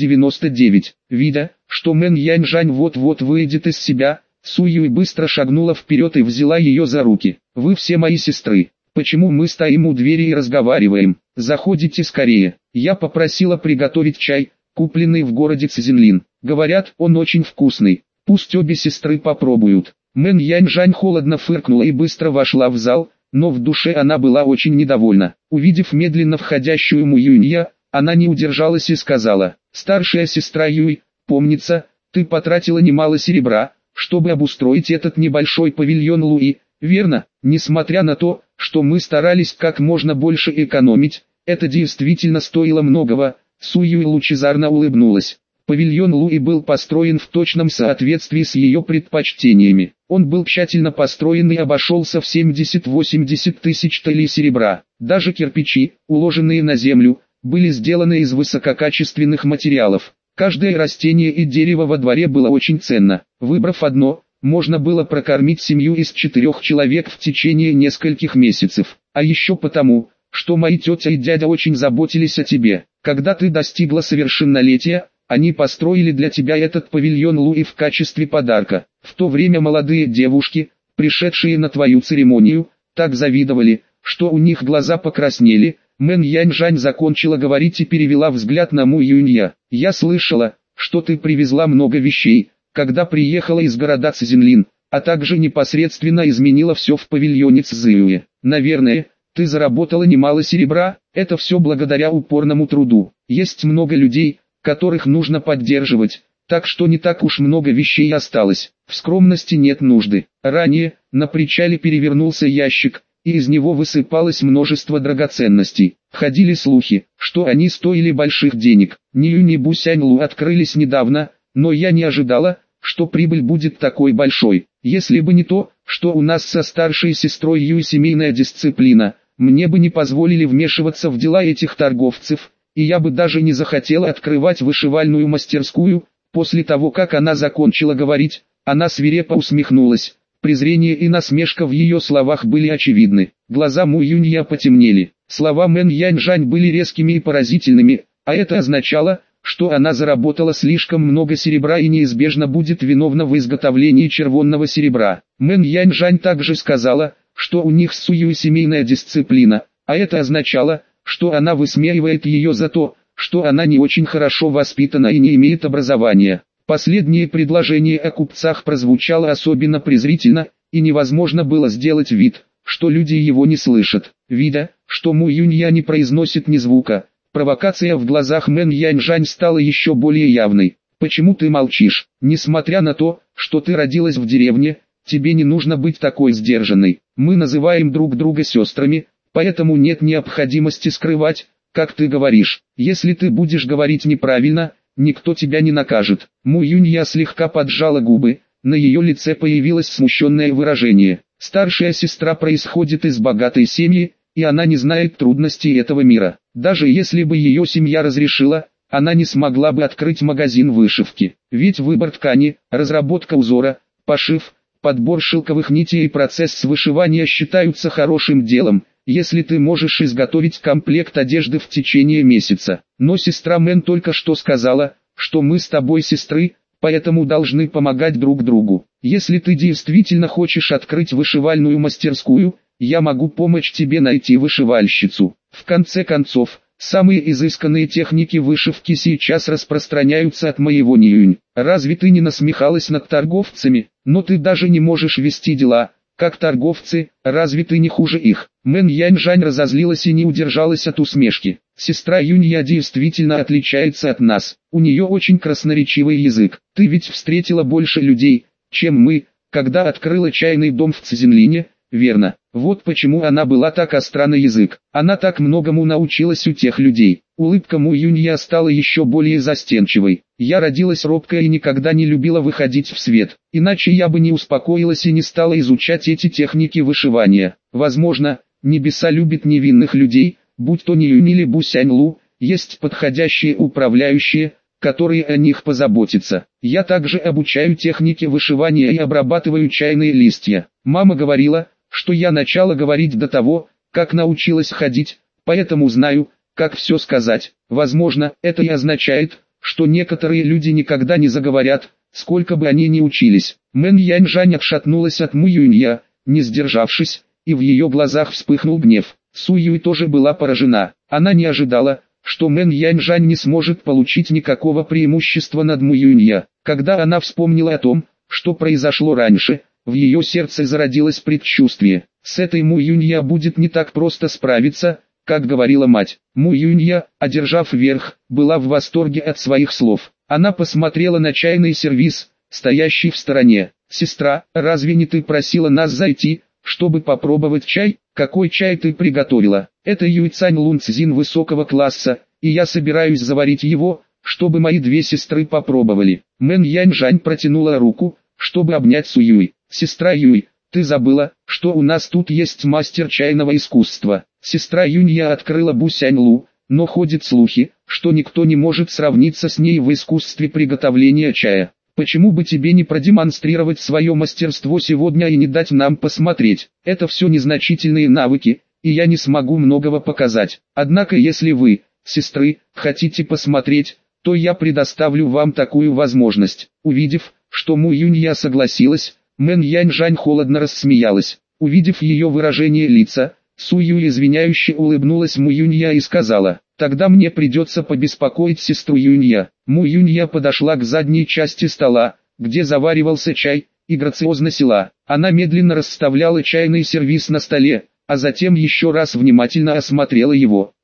299. Видя, что Мэн Яньжань вот-вот выйдет из себя, Су Юй быстро шагнула вперед и взяла ее за руки. «Вы все мои сестры. Почему мы стоим у двери и разговариваем? Заходите скорее». Я попросила приготовить чай, купленный в городе Цзинлин. Говорят, он очень вкусный. Пусть обе сестры попробуют. Мэн Яньжань холодно фыркнула и быстро вошла в зал, но в душе она была очень недовольна. Увидев медленно входящую Му Юнья, она не удержалась и сказала: «Старшая сестра Юй, помнится, ты потратила немало серебра, чтобы обустроить этот небольшой павильон Луи, верно? Несмотря на то, что мы старались как можно больше экономить, это действительно стоило многого». Су Юй лучезарно улыбнулась. Павильон Луи был построен в точном соответствии с ее предпочтениями. Он был тщательно построен и обошелся в 70-80 тысяч талей серебра. Даже кирпичи, уложенные на землю, были сделаны из высококачественных материалов. Каждое растение и дерево во дворе было очень ценно. Выбрав одно, можно было прокормить семью из 4 человек в течение нескольких месяцев. А еще потому, что мои тетя и дядя очень заботились о тебе. Когда ты достигла совершеннолетия, они построили для тебя этот павильон Луи в качестве подарка. В то время молодые девушки, пришедшие на твою церемонию, так завидовали, что у них глаза покраснели. Мэн Яньжань закончила говорить и перевела взгляд на Му Юнья. «Я слышала, что ты привезла много вещей, когда приехала из города Цзинлин, а также непосредственно изменила все в павильоне Цзюэ. Наверное, ты заработала немало серебра, это все благодаря упорному труду. Есть много людей, которых нужно поддерживать, так что не так уж много вещей осталось. В скромности нет нужды. Ранее, на причале перевернулся ящик, и из него высыпалось множество драгоценностей. Ходили слухи, что они стоили больших денег. Ниюнь и Бусяньлу открылись недавно, но я не ожидала, что прибыль будет такой большой. Если бы не то, что у нас со старшей сестрой Юй семейная дисциплина, мне бы не позволили вмешиваться в дела этих торговцев, и я бы даже не захотела открывать вышивальную мастерскую. После того, как она закончила говорить, она свирепо усмехнулась. Презрение и насмешка в ее словах были очевидны. Глаза Му Юнья потемнели. Слова Мэн Яньжань были резкими и поразительными, а это означало, что она заработала слишком много серебра и неизбежно будет виновна в изготовлении червонного серебра. Мэн Яньжань также сказала, что у них с Суюй семейная дисциплина, а это означало, что она высмеивает ее за то, что она не очень хорошо воспитана и не имеет образования. Последнее предложение о купцах прозвучало особенно презрительно, и невозможно было сделать вид, что люди его не слышат. Видя, что Му Юнья не произносит ни звука, провокация в глазах Мэн Яньжань стала еще более явной. «Почему ты молчишь? Несмотря на то, что ты родилась в деревне, тебе не нужно быть такой сдержанной. Мы называем друг друга сестрами, поэтому нет необходимости скрывать, как ты говоришь. Если ты будешь говорить неправильно, никто тебя не накажет». Му Юнья слегка поджала губы, на ее лице появилось смущенное выражение. Старшая сестра происходит из богатой семьи, и она не знает трудностей этого мира. Даже если бы ее семья разрешила, она не смогла бы открыть магазин вышивки. Ведь выбор ткани, разработка узора, пошив, подбор шелковых нитей и процесс вышивания считаются хорошим делом, если ты можешь изготовить комплект одежды в течение месяца. Но сестра Мэн только что сказала, что мы с тобой сестры, поэтому должны помогать друг другу. Если ты действительно хочешь открыть вышивальную мастерскую, я могу помочь тебе найти вышивальщицу. В конце концов, самые изысканные техники вышивки сейчас распространяются от моего Ниюнь. Разве ты не насмехалась над торговцами? Но ты даже не можешь вести дела, как торговцы, разве ты не хуже их? Мэн Яньжань разозлилась и не удержалась от усмешки. Сестра Юнья действительно отличается от нас. У нее очень красноречивый язык. Ты ведь встретила больше людей, чем мы, когда открыла чайный дом в Цзинлине, верно? Вот почему она была так остра на язык. Она так многому научилась у тех людей. Улыбка Му Юнья стала еще более застенчивой. Я родилась робкая и никогда не любила выходить в свет. Иначе я бы не успокоилась и не стала изучать эти техники вышивания. Возможно, небеса любят невинных людей, будь то Ниюнь или Бусяньлу, есть подходящие управляющие, которые о них позаботятся. Я также обучаю технике вышивания и обрабатываю чайные листья. Мама говорила, что я начала говорить до того, как научилась ходить, поэтому знаю, как все сказать. Возможно, это и означает, что некоторые люди никогда не заговорят, сколько бы они ни учились. Мэн Яньжань отшатнулась от Му Юнья, не сдержавшись, и в ее глазах вспыхнул гнев. Су Юй тоже была поражена. Она не ожидала, что Мэн Яньжань не сможет получить никакого преимущества над Му Юнья. Когда она вспомнила о том, что произошло раньше, в ее сердце зародилось предчувствие. С этой Му Юнья будет не так просто справиться, как говорила мать. Му Юнья, одержав верх, была в восторге от своих слов. Она посмотрела на чайный сервиз, стоящий в стороне. «Сестра, разве не ты просила нас зайти, чтобы попробовать чай? Какой чай ты приготовила? Это Юйцань Лун Цзин высокого класса, и я собираюсь заварить его, чтобы мои две сестры попробовали». Мэн Яньжань протянула руку, чтобы обнять Су Юй. «Сестра Юй, ты забыла, что у нас тут есть мастер чайного искусства». Сестра Юнья открыла Бусяньлу, но ходят слухи, что никто не может сравниться с ней в искусстве приготовления чая. Почему бы тебе не продемонстрировать свое мастерство сегодня и не дать нам посмотреть? Это все незначительные навыки, и я не смогу многого показать. Однако если вы, сестры, хотите посмотреть, то я предоставлю вам такую возможность». Увидев, что Му Юнья согласилась, Мэн Яньжань холодно рассмеялась. Увидев ее выражение лица, Су Юй извиняюще улыбнулась Му Юнья и сказала: «Тогда мне придется побеспокоить сестру Юнья». Му Юнья подошла к задней части стола, где заваривался чай, и грациозно села. Она медленно расставляла чайный сервиз на столе, а затем еще раз внимательно осмотрела его.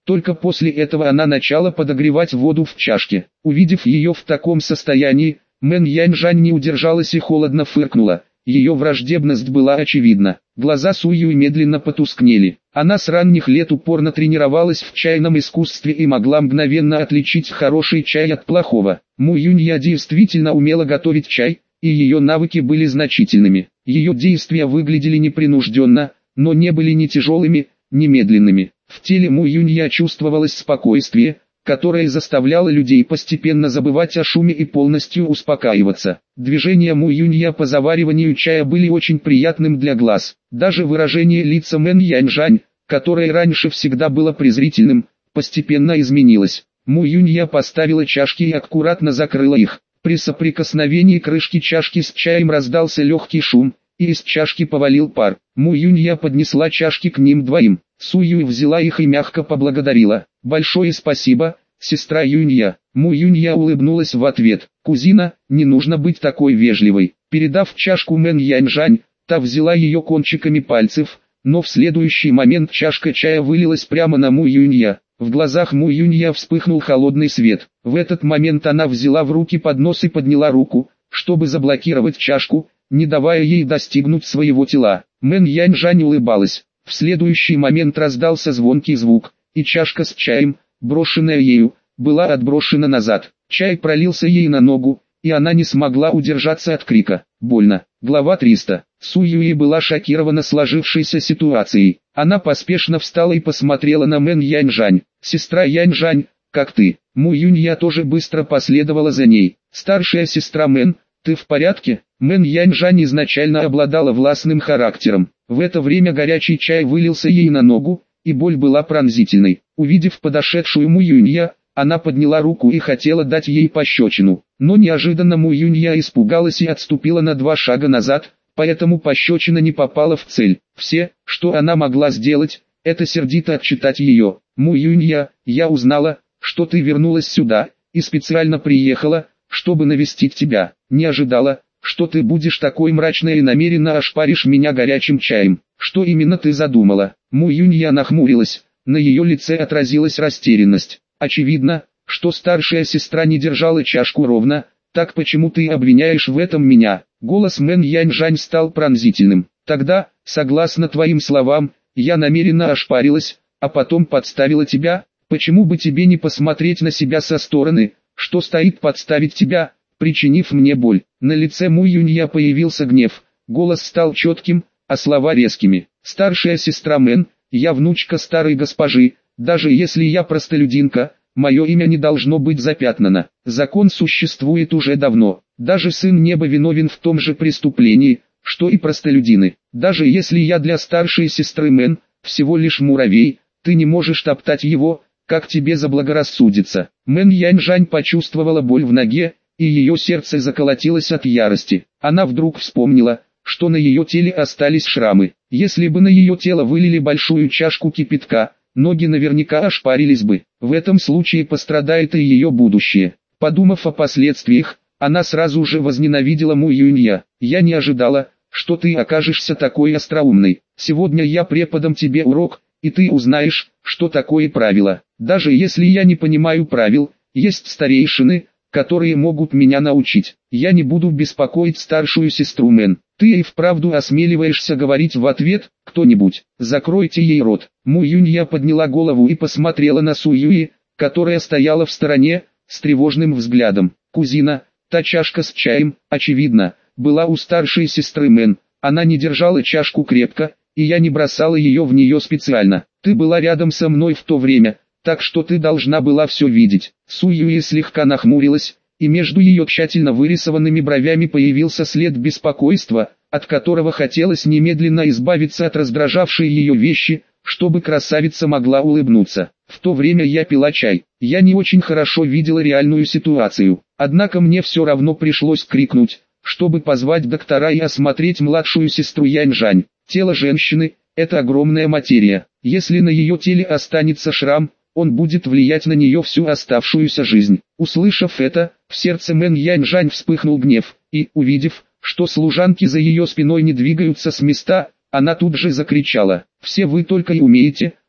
Только после этого она начала подогревать воду в чашке. Увидев ее в таком состоянии, Мэн Яньжань не удержалась и холодно фыркнула. Ее враждебность была очевидна. Глаза Суюй медленно потускнели. Она с ранних лет упорно тренировалась в чайном искусстве и могла мгновенно отличить хороший чай от плохого. Му Юнья действительно умела готовить чай, и ее навыки были значительными. Ее действия выглядели непринужденно, но не были ни тяжелыми, ни медленными. В теле Му Юнья чувствовалось спокойствие, которое заставляло людей постепенно забывать о шуме и полностью успокаиваться. Движения Му Юнья по завариванию чая были очень приятным для глаз. Даже выражение лица Мэн Яньжань, которое раньше всегда было презрительным, постепенно изменилось. Му Юнья поставила чашки и аккуратно закрыла их. При соприкосновении крышки чашки с чаем раздался легкий шум, и из чашки повалил пар. Му Юнья поднесла чашки к ним двоим. Су Юй взяла их и мягко поблагодарила. «Большое спасибо, сестра Юнья». Му Юнья улыбнулась в ответ. «Кузина, не нужно быть такой вежливой». Передав чашку Мэн Яньжань, та взяла ее кончиками пальцев, но в следующий момент чашка чая вылилась прямо на Му Юнья. В глазах Му Юнья вспыхнул холодный свет. В этот момент она взяла в руки поднос и подняла руку, чтобы заблокировать чашку, не давая ей достигнуть своего тела. Мэн Яньжань улыбалась. В следующий момент раздался звонкий звук, и чашка с чаем, брошенная ею, была отброшена назад. Чай пролился ей на ногу, и она не смогла удержаться от крика. Больно. Глава 300. Су Юи была шокирована сложившейся ситуацией. Она поспешно встала и посмотрела на Мэн Яньжань. «Сестра Яньжань, как ты?» Му Юнья тоже быстро последовала за ней. «Старшая сестра Мэн, ты в порядке?» Мэн Яньжань изначально обладала властным характером. В это время горячий чай вылился ей на ногу, и боль была пронзительной. Увидев подошедшую Му Юнья, она подняла руку и хотела дать ей пощечину. Но неожиданно Му Юнья испугалась и отступила на 2 шага назад, поэтому пощечина не попала в цель. Все, что она могла сделать, это сердито отчитать ее. «Му Юнья, я узнала, что ты вернулась сюда, и специально приехала, чтобы навестить тебя. Не ожидала, что ты будешь такой мрачной и намеренно ошпаришь меня горячим чаем. Что именно ты задумала?» Му Юнья нахмурилась, на ее лице отразилась растерянность. «Очевидно, что старшая сестра не держала чашку ровно, так почему ты обвиняешь в этом меня?» Голос Мэн Яньжань стал пронзительным. «Тогда, согласно твоим словам, я намеренно ошпарилась, а потом подставила тебя. Почему бы тебе не посмотреть на себя со стороны, что стоит подставить тебя, причинив мне боль?» На лице Му Юнья появился гнев, голос стал четким, а слова резкими. «Старшая сестра Мэн, я внучка старой госпожи, даже если я простолюдинка, мое имя не должно быть запятнано. Закон существует уже давно, даже сын неба виновен в том же преступлении, что и простолюдины. Даже если я для старшей сестры Мэн, всего лишь муравей, ты не можешь топтать его, как тебе заблагорассудится». Мэн Яньжань почувствовала боль в ноге, и ее сердце заколотилось от ярости. Она вдруг вспомнила, что на ее теле остались шрамы. Если бы на ее тело вылили большую чашку кипятка, ноги наверняка ошпарились бы. В этом случае пострадает и ее будущее. Подумав о последствиях, она сразу же возненавидела Му Юнья. «Я не ожидала, что ты окажешься такой остроумной. Сегодня я преподам тебе урок, и ты узнаешь, что такое правило. Даже если я не понимаю правил, есть старейшины, которые могут меня научить. Я не буду беспокоить старшую сестру Мэн. Ты и вправду осмеливаешься говорить в ответ, кто-нибудь? Закройте ей рот». Му Юнья подняла голову и посмотрела на Су Юи, которая стояла в стороне, с тревожным взглядом. «Кузина, та чашка с чаем, очевидно, была у старшей сестры Мэн. Она не держала чашку крепко, и я не бросала ее в нее специально. Ты была рядом со мной в то время, так что ты должна была все видеть». Су Юи слегка нахмурилась, и между ее тщательно вырисованными бровями появился след беспокойства, от которого хотелось немедленно избавиться от раздражавшей ее вещи, чтобы красавица могла улыбнуться. «В то время я пила чай. Я не очень хорошо видела реальную ситуацию, однако мне все равно пришлось крикнуть, чтобы позвать доктора и осмотреть младшую сестру Яньжань. Тело женщины – это огромная материя. Если на ее теле останется шрам, он будет влиять на нее всю оставшуюся жизнь». Услышав это, в сердце Мэн Яньжань вспыхнул гнев, и, увидев, что служанки за ее спиной не двигаются с места, она тут же закричала: «Все вы только и умеете,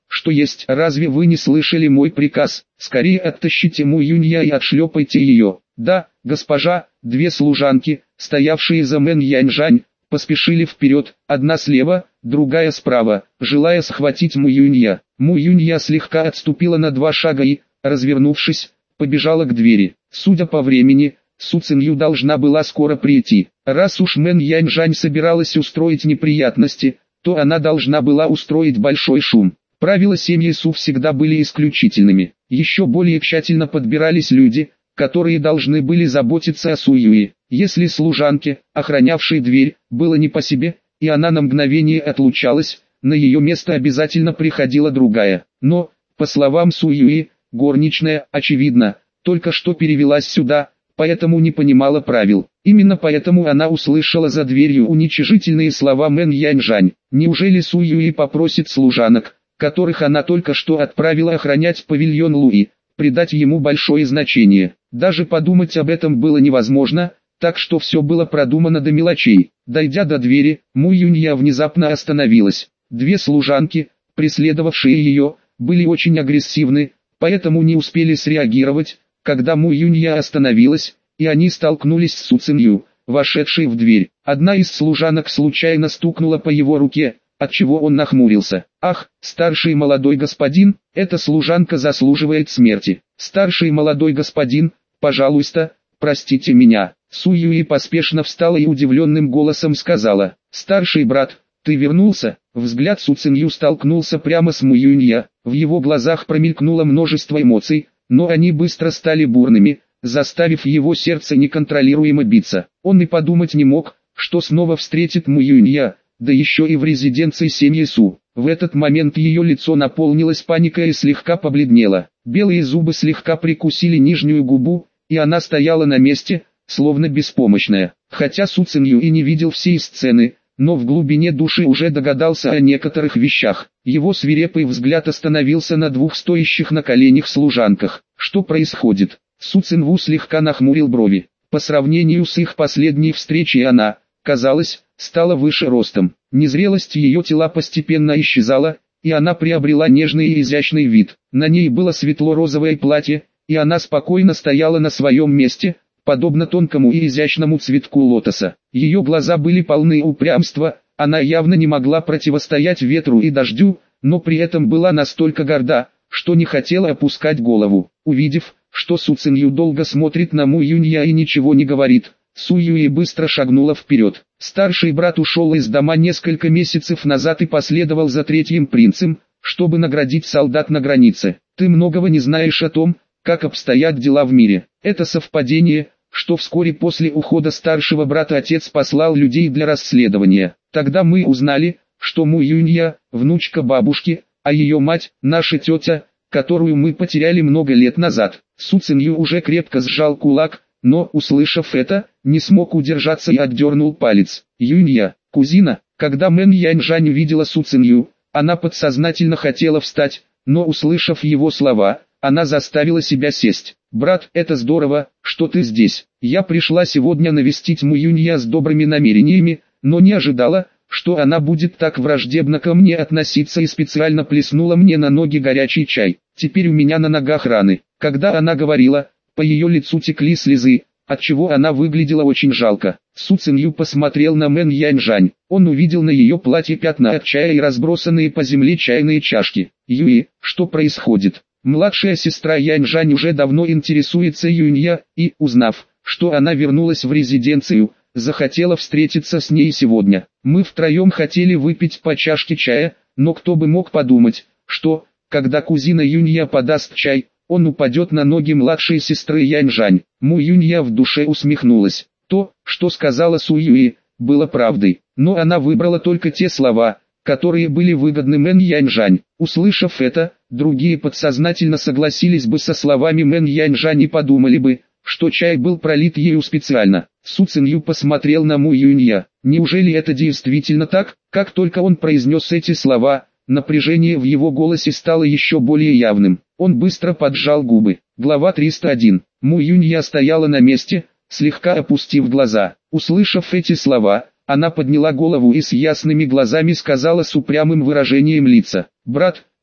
что есть. Разве вы не слышали мой приказ? Скорее оттащите Му Юнья и отшлепайте ее. Да, госпожа. Две служанки, стоявшие за Мэн Яньжань, поспешили вперед, одна слева, другая справа, желая схватить Му Юнья. Му Юнья слегка отступила на 2 шага и, развернувшись, побежала к двери. Судя по времени, Су Цинью должна была скоро прийти. Раз уж Мэн Яньжань собиралась устроить неприятности, то она должна была устроить большой шум. Правила семьи Су всегда были исключительными. Еще более тщательно подбирались люди, которые должны были заботиться о Су Юи. Если служанке, охранявшей дверь, было не по себе, и она на мгновение отлучалась, на ее место обязательно приходила другая. Но, по словам Су Юи, горничная, очевидно, только что перевелась сюда, поэтому не понимала правил. Именно поэтому она услышала за дверью уничижительные слова Мэн Яньжань. Неужели Су Юи попросит служанок, которых она только что отправила охранять павильон Луи, придать ему большое значение? Даже подумать об этом было невозможно, так что все было продумано до мелочей. Дойдя до двери, Му Юнья внезапно остановилась. Две служанки, преследовавшие ее, были очень агрессивны, поэтому не успели среагировать, когда Му Юнья остановилась, и они столкнулись с Су Цинью, вошедшей в дверь. Одна из служанок случайно стукнула по его руке, отчего он нахмурился. «Ах, старший молодой господин, эта служанка заслуживает смерти. Старший молодой господин, пожалуйста, простите меня». Су Юи поспешно встала и удивленным голосом сказала: «Старший брат, ты вернулся?» Взгляд Су Цинью столкнулся прямо с Му Юнья. В его глазах промелькнуло множество эмоций, но они быстро стали бурными, заставив его сердце неконтролируемо биться. Он и подумать не мог, что снова встретит Му Юнья, да еще и в резиденции семьи Су. В этот момент ее лицо наполнилось паникой и слегка побледнело. Белые зубы слегка прикусили нижнюю губу, и она стояла на месте, словно беспомощная. Хотя Су Цинью и не видел всей сцены, но в глубине души уже догадался о некоторых вещах. Его свирепый взгляд остановился на 2 стоящих на коленях служанках. Что происходит? Су Цинву слегка нахмурил брови. По сравнению с их последней встречей она, казалось, стала выше ростом. Незрелость ее тела постепенно исчезала, и она приобрела нежный и изящный вид. На ней было светло-розовое платье, и она спокойно стояла на своем месте, подобно тонкому и изящному цветку лотоса. Ее глаза были полны упрямства, она явно не могла противостоять ветру и дождю, но при этом была настолько горда, что не хотела опускать голову. Увидев, что Су Цинью долго смотрит на Му Юнья и ничего не говорит, Су Юи быстро шагнула вперед. Старший брат ушел из дома несколько месяцев назад и последовал за 3-м принцем, чтобы наградить солдат на границе. Ты многого не знаешь о том, как обстоят дела в мире. Это совпадение, что вскоре после ухода старшего брата отец послал людей для расследования. Тогда мы узнали, что Му Юнья – внучка бабушки, а ее мать – наша тетя, которую мы потеряли много лет назад. Су Цинью уже крепко сжал кулак, но, услышав это, не смог удержаться и отдернул палец. Юнья, кузина. Когда Мэн Яньжань увидела Су Цинью, она подсознательно хотела встать, но, услышав его слова, она заставила себя сесть. «Брат, это здорово, что ты здесь. Я пришла сегодня навестить Му Юнья с добрыми намерениями, но не ожидала, что она будет так враждебно ко мне относиться и специально плеснула мне на ноги горячий чай. Теперь у меня на ногах раны». Когда она говорила, по ее лицу текли слезы, отчего она выглядела очень жалко. Су Цинью посмотрел на Мэн Яньжань. Он увидел на ее платье пятна от чая и разбросанные по земле чайные чашки. «Юи, что происходит?» Младшая сестра Яньжань уже давно интересуется Юнья, и, узнав, что она вернулась в резиденцию, захотела встретиться с ней сегодня. Мы втроем хотели выпить по чашке чая, но кто бы мог подумать, что, когда кузина Юнья подаст чай, он упадет на ноги младшей сестры Яньжань. Му Юнья в душе усмехнулась. То, что сказала Су Юи, было правдой, но она выбрала только те слова, которые были выгодны Мэн Яньжань. Услышав это, другие подсознательно согласились бы со словами Мэн Яньжань и подумали бы, что чай был пролит ею специально. Су Цинью посмотрел на Му Юнья. Неужели это действительно так? Как только он произнес эти слова, напряжение в его голосе стало еще более явным. Он быстро поджал губы. Глава 301. Му Юнья стояла на месте, слегка опустив глаза. Услышав эти слова, она подняла голову и с ясными глазами сказала с упрямым выражением лица: «Брат,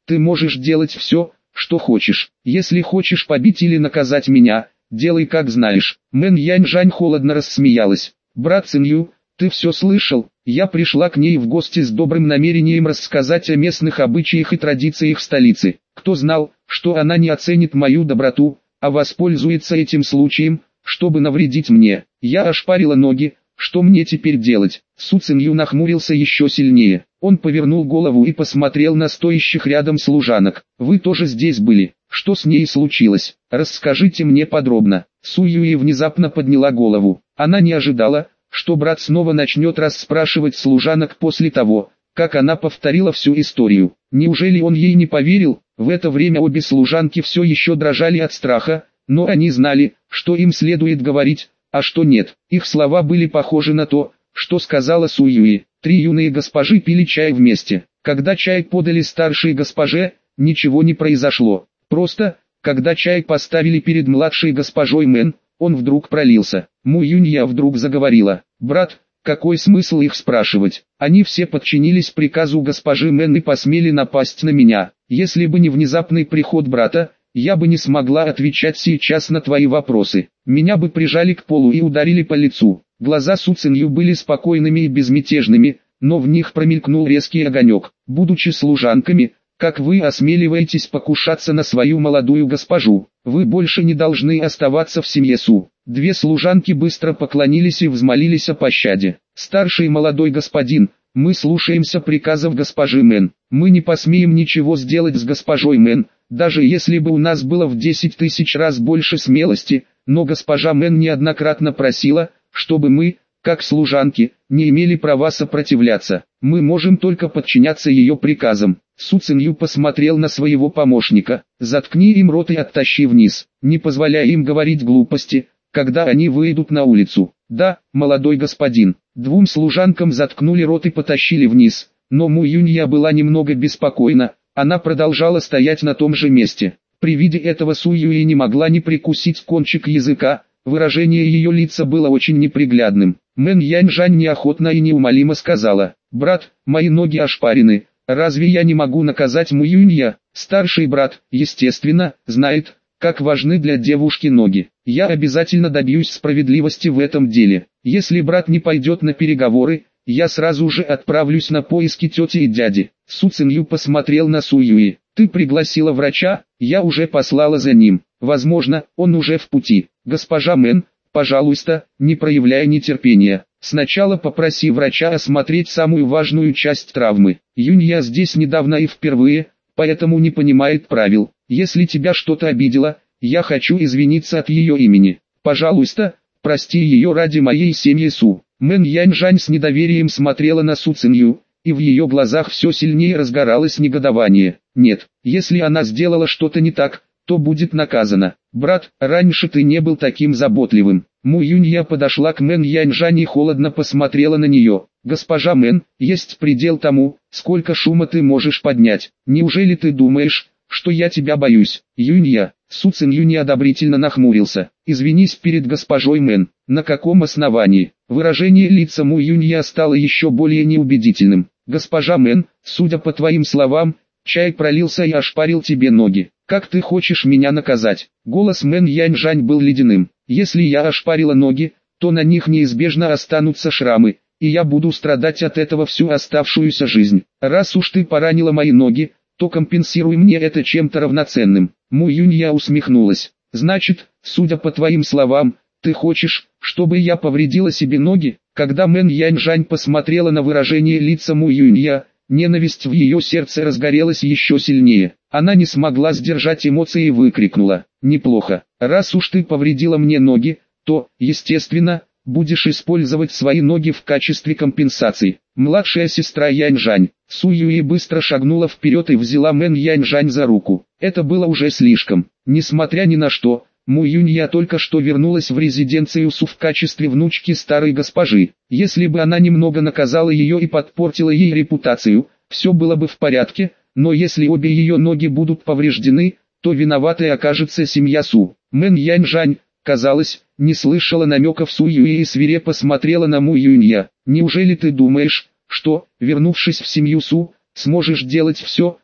ты можешь делать все, что хочешь. Если хочешь побить или наказать меня, делай как знаешь. Мэн Яньжань холодно рассмеялась. Брат Цинью, ты все слышал? Я пришла к ней в гости с добрым намерением рассказать о местных обычаях и традициях столицы. Кто знал, что она не оценит мою доброту, а воспользуется этим случаем, чтобы навредить мне. Я ошпарила ноги, что мне теперь делать? Су Цинью нахмурился еще сильнее. Он повернул голову и посмотрел на стоящих рядом служанок. Вы тоже здесь были? Что с ней случилось? Расскажите мне подробно. Су Юи внезапно подняла голову. Она не ожидала, что брат снова начнет расспрашивать служанок после того, как она повторила всю историю. Неужели он ей не поверил? В это время обе служанки все еще дрожали от страха, но они знали, что им следует говорить, а что нет. Их слова были похожи на то, что сказала Су Юи. Три юные госпожи пили чай вместе. Когда чай подали старшей госпоже, ничего не произошло. Просто, когда чай поставили перед младшей госпожой Мэн, он вдруг пролился. Му Юнья вдруг заговорила. «Брат, какой смысл их спрашивать? Они все подчинились приказу госпожи Мэн и посмели напасть на меня. Если бы не внезапный приход брата, я бы не смогла отвечать сейчас на твои вопросы. Меня бы прижали к полу и ударили по лицу». Глаза Су Цинью были спокойными и безмятежными, но в них промелькнул резкий огонек. «Будучи служанками, как вы осмеливаетесь покушаться на свою молодую госпожу? Вы больше не должны оставаться в семье Су». Две служанки быстро поклонились и взмолились о пощаде. «Старший молодой господин, мы слушаемся приказов госпожи Мэн. Мы не посмеем ничего сделать с госпожой Мэн, даже если бы у нас было в 10 тысяч раз больше смелости, но госпожа Мэн неоднократно просила, чтобы мы, как служанки, не имели права сопротивляться. Мы можем только подчиняться ее приказам». Су Цинью посмотрел на своего помощника. «Заткни им рот и оттащи вниз, не позволяй им говорить глупости, когда они выйдут на улицу». «Да, молодой господин». Двум служанкам заткнули рот и потащили вниз, но Му Юнья была немного беспокойна, она продолжала стоять на том же месте. При виде этого Су Юи не могла не прикусить кончик языка, выражение ее лица было очень неприглядным. Мэн Яньжань неохотно и неумолимо сказала: «Брат, мои ноги ошпарены, разве я не могу наказать Му Юнья?» Старший брат, естественно, знает, как важны для девушки ноги. Я обязательно добьюсь справедливости в этом деле. Если брат не пойдет на переговоры, я сразу же отправлюсь на поиски тети и дяди». Су Цинью посмотрел на Су Юи. «Ты пригласила врача?» «Я уже послала за ним. Возможно, он уже в пути». «Госпожа Мэн, пожалуйста, не проявляй нетерпения. Сначала попроси врача осмотреть самую важную часть травмы. Юнья здесь недавно и впервые, поэтому не понимает правил. Если тебя что-то обидело, я хочу извиниться от ее имени. Пожалуйста, прости ее ради моей семьи Су». Мэн Яньжань с недоверием смотрела на Су Цинью, и в ее глазах все сильнее разгоралось негодование. «Нет, если она сделала что-то не так, то будет наказана. Брат, раньше ты не был таким заботливым». Му Юнья подошла к Мэн Яньжань и холодно посмотрела на нее. «Госпожа Мэн, есть предел тому, сколько шума ты можешь поднять. Неужели ты думаешь, что я тебя боюсь?» «Юнья». Су Цинью неодобрительно нахмурился. «Извинись перед госпожой Мэн». «На каком основании?» Выражение лица Му Юнья стало еще более неубедительным. «Госпожа Мэн, судя по твоим словам, чай пролился и ошпарил тебе ноги. Как ты хочешь меня наказать?» Голос Мэн Яньжань был ледяным. «Если я ошпарила ноги, то на них неизбежно останутся шрамы, и я буду страдать от этого всю оставшуюся жизнь. Раз уж ты поранила мои ноги, то компенсируй мне это чем-то равноценным». Му Юнья усмехнулась. «Значит, судя по твоим словам, ты хочешь, чтобы я повредила себе ноги?» Когда Мэн Яньжань посмотрела на выражение лица Му Юнья, ненависть в ее сердце разгорелась еще сильнее. Она не смогла сдержать эмоции и выкрикнула: «Неплохо. Раз уж ты повредила мне ноги, то, естественно, будешь использовать свои ноги в качестве компенсации». Младшая сестра Яньжань, Су Юи, быстро шагнула вперед и взяла Мэн Яньжань за руку. Это было уже слишком. Несмотря ни на что, Му Юнья только что вернулась в резиденцию Су в качестве внучки старой госпожи. Если бы она немного наказала ее и подпортила ей репутацию, все было бы в порядке, но если обе ее ноги будут повреждены, то виноватой окажется семья Су. Мэн Яньжань, казалось, не слышала намеков Су Юи и свирепо смотрела на Му Юнья. «Неужели ты думаешь, что, вернувшись в семью Су, сможешь делать все,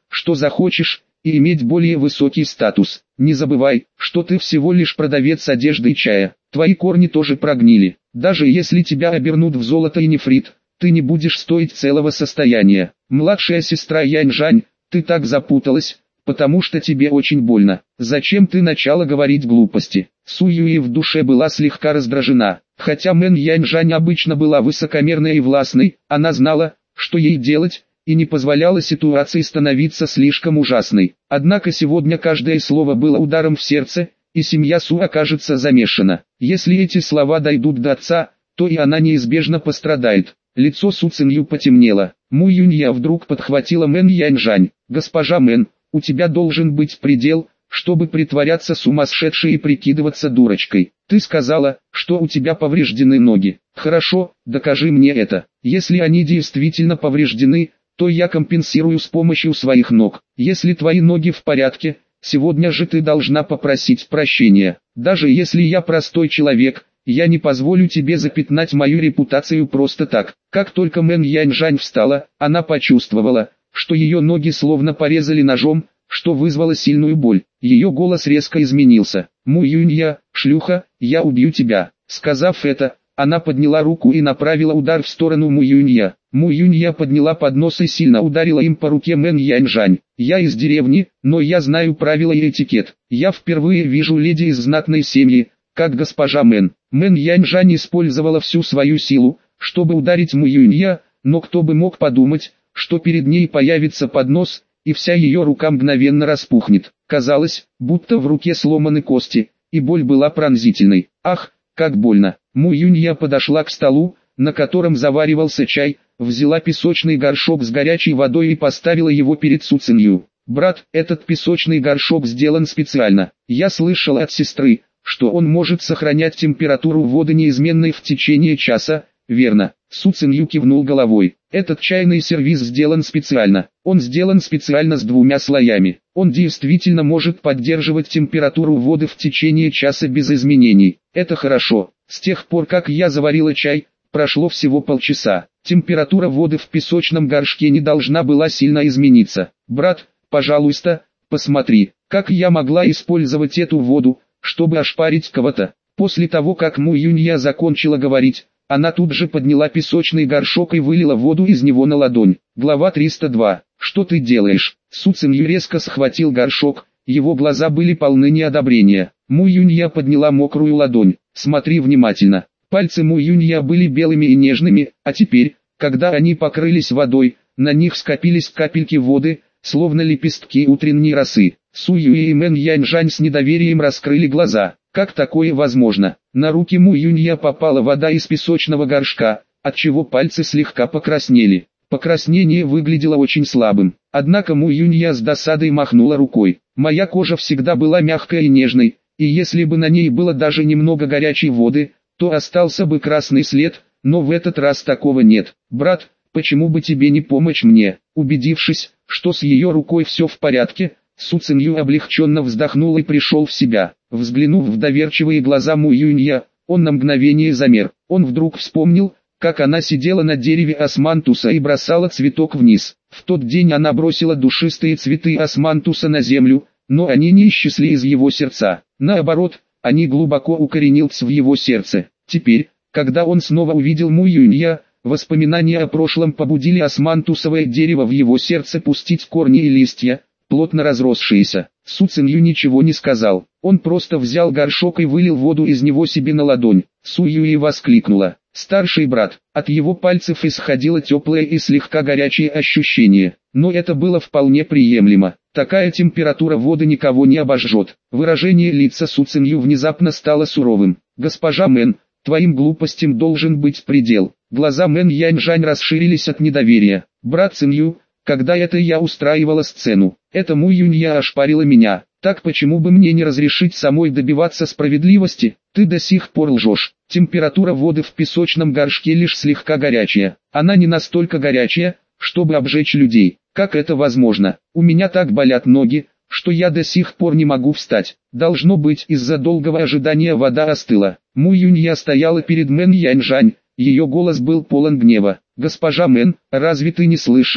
что захочешь, и иметь более высокий статус. Не забывай, что ты всего лишь продавец одежды и чая. Твои корни тоже прогнили. Даже если тебя обернут в золото и нефрит, ты не будешь стоить целого состояния. Младшая сестра Янь-Жань, ты так запуталась, потому что тебе очень больно. Зачем ты начала говорить глупости? Су Юи в душе была слегка раздражена. Хотя Мэн Янь-Жань обычно была высокомерной и властной, она знала, что ей делать, и не позволяла ситуации становиться слишком ужасной. Однако сегодня каждое слово было ударом в сердце, и семья Су окажется замешана. Если эти слова дойдут до отца, то и она неизбежно пострадает. Лицо Су Цинью потемнело. Му Юнья вдруг подхватила Мэн Янь-Жань. «Госпожа Мэн, у тебя должен быть предел, чтобы притворяться сумасшедшей и прикидываться дурочкой. Ты сказала, что у тебя повреждены ноги. Хорошо, докажи мне это. Если они действительно повреждены, то я компенсирую с помощью своих ног. Если твои ноги в порядке, сегодня же ты должна попросить прощения. Даже если я простой человек, я не позволю тебе запятнать мою репутацию просто так». Как только Мэн Янь-Жань встала, она почувствовала, что ее ноги словно порезали ножом, что вызвало сильную боль. Ее голос резко изменился. «Му Юнья, шлюха, я убью тебя». Сказав это, она подняла руку и направила удар в сторону Му Юнья. Му Юнья подняла поднос и сильно ударила им по руке Мэн Янь-Жань. «Я из деревни, но я знаю правила и этикет. Я впервые вижу леди из знатной семьи, как госпожа Мэн». Мэн Янь-Жань использовала всю свою силу, чтобы ударить Му Юнья, но кто бы мог подумать, что перед ней появится поднос, и вся ее рука мгновенно распухнет. Казалось, будто в руке сломаны кости, и боль была пронзительной. «Ах, как больно!» Му Юнья подошла к столу, на котором заваривался чай, взяла песочный горшок с горячей водой и поставила его перед Су Цинью. «Брат, этот песочный горшок сделан специально. Я слышал от сестры, что он может сохранять температуру воды неизменной в течение часа». «Верно». Су Цинью кивнул головой. «Этот чайный сервиз сделан специально. Он сделан специально с 2 слоями. Он действительно может поддерживать температуру воды в течение часа без изменений. Это хорошо. С тех пор, как я заварила чай, прошло всего полчаса. Температура воды в песочном горшке не должна была сильно измениться. Брат, пожалуйста, посмотри, как я могла использовать эту воду, чтобы ошпарить кого-то». После того, как Му Юнья закончила говорить, она тут же подняла песочный горшок и вылила воду из него на ладонь. Глава 302. «Что ты делаешь?» Су Цинью резко схватил горшок, его глаза были полны неодобрения. Му Юнья подняла мокрую ладонь. «Смотри внимательно». Пальцы Му Юнья были белыми и нежными, а теперь, когда они покрылись водой, на них скопились капельки воды, словно лепестки утренней росы. Су Юи и Мэн Янь-Жань с недоверием раскрыли глаза. Как такое возможно? На руки Му Юнья попала вода из песочного горшка, отчего пальцы слегка покраснели. Покраснение выглядело очень слабым. Однако Му Юнья с досадой махнула рукой. «Моя кожа всегда была мягкой и нежной, и если бы на ней было даже немного горячей воды, то остался бы красный след, но в этот раз такого нет. Брат, почему бы тебе не помочь мне?» Убедившись, что с ее рукой все в порядке, Су Цинью облегченно вздохнул и пришел в себя. Взглянув в доверчивые глаза Му Юнья, он на мгновение замер. Он вдруг вспомнил, как она сидела на дереве османтуса и бросала цветок вниз. В тот день она бросила душистые цветы османтуса на землю, но они не исчезли из его сердца. Наоборот, они глубоко укоренились в его сердце. Теперь, когда он снова увидел Му Юнья, воспоминания о прошлом побудили османтусовое дерево в его сердце пустить корни и листья, плотно разросшиеся. Су Цинью ничего не сказал. Он просто взял горшок и вылил воду из него себе на ладонь. Су Юи воскликнула. «Старший брат». От его пальцев исходило теплое и слегка горячее ощущение. Но это было вполне приемлемо. Такая температура воды никого не обожжет. Выражение лица Су Цинью внезапно стало суровым. «Госпожа Мэн, твоим глупостям должен быть предел». Глаза Мэн Янь-Жань расширились от недоверия. «Брат Цинью, когда это я устраивала сцену, это Му Юнья ошпарила меня. Так почему бы мне не разрешить самой добиваться справедливости? Ты до сих пор лжешь. Температура воды в песочном горшке лишь слегка горячая. Она не настолько горячая, чтобы обжечь людей. Как это возможно? У меня так болят ноги, что я до сих пор не могу встать. Должно быть, из-за долгого ожидания вода остыла». Му Юнья стояла перед Мэн Янь-Жань. Ее голос был полон гнева. «Госпожа Мэн, разве ты не слышала,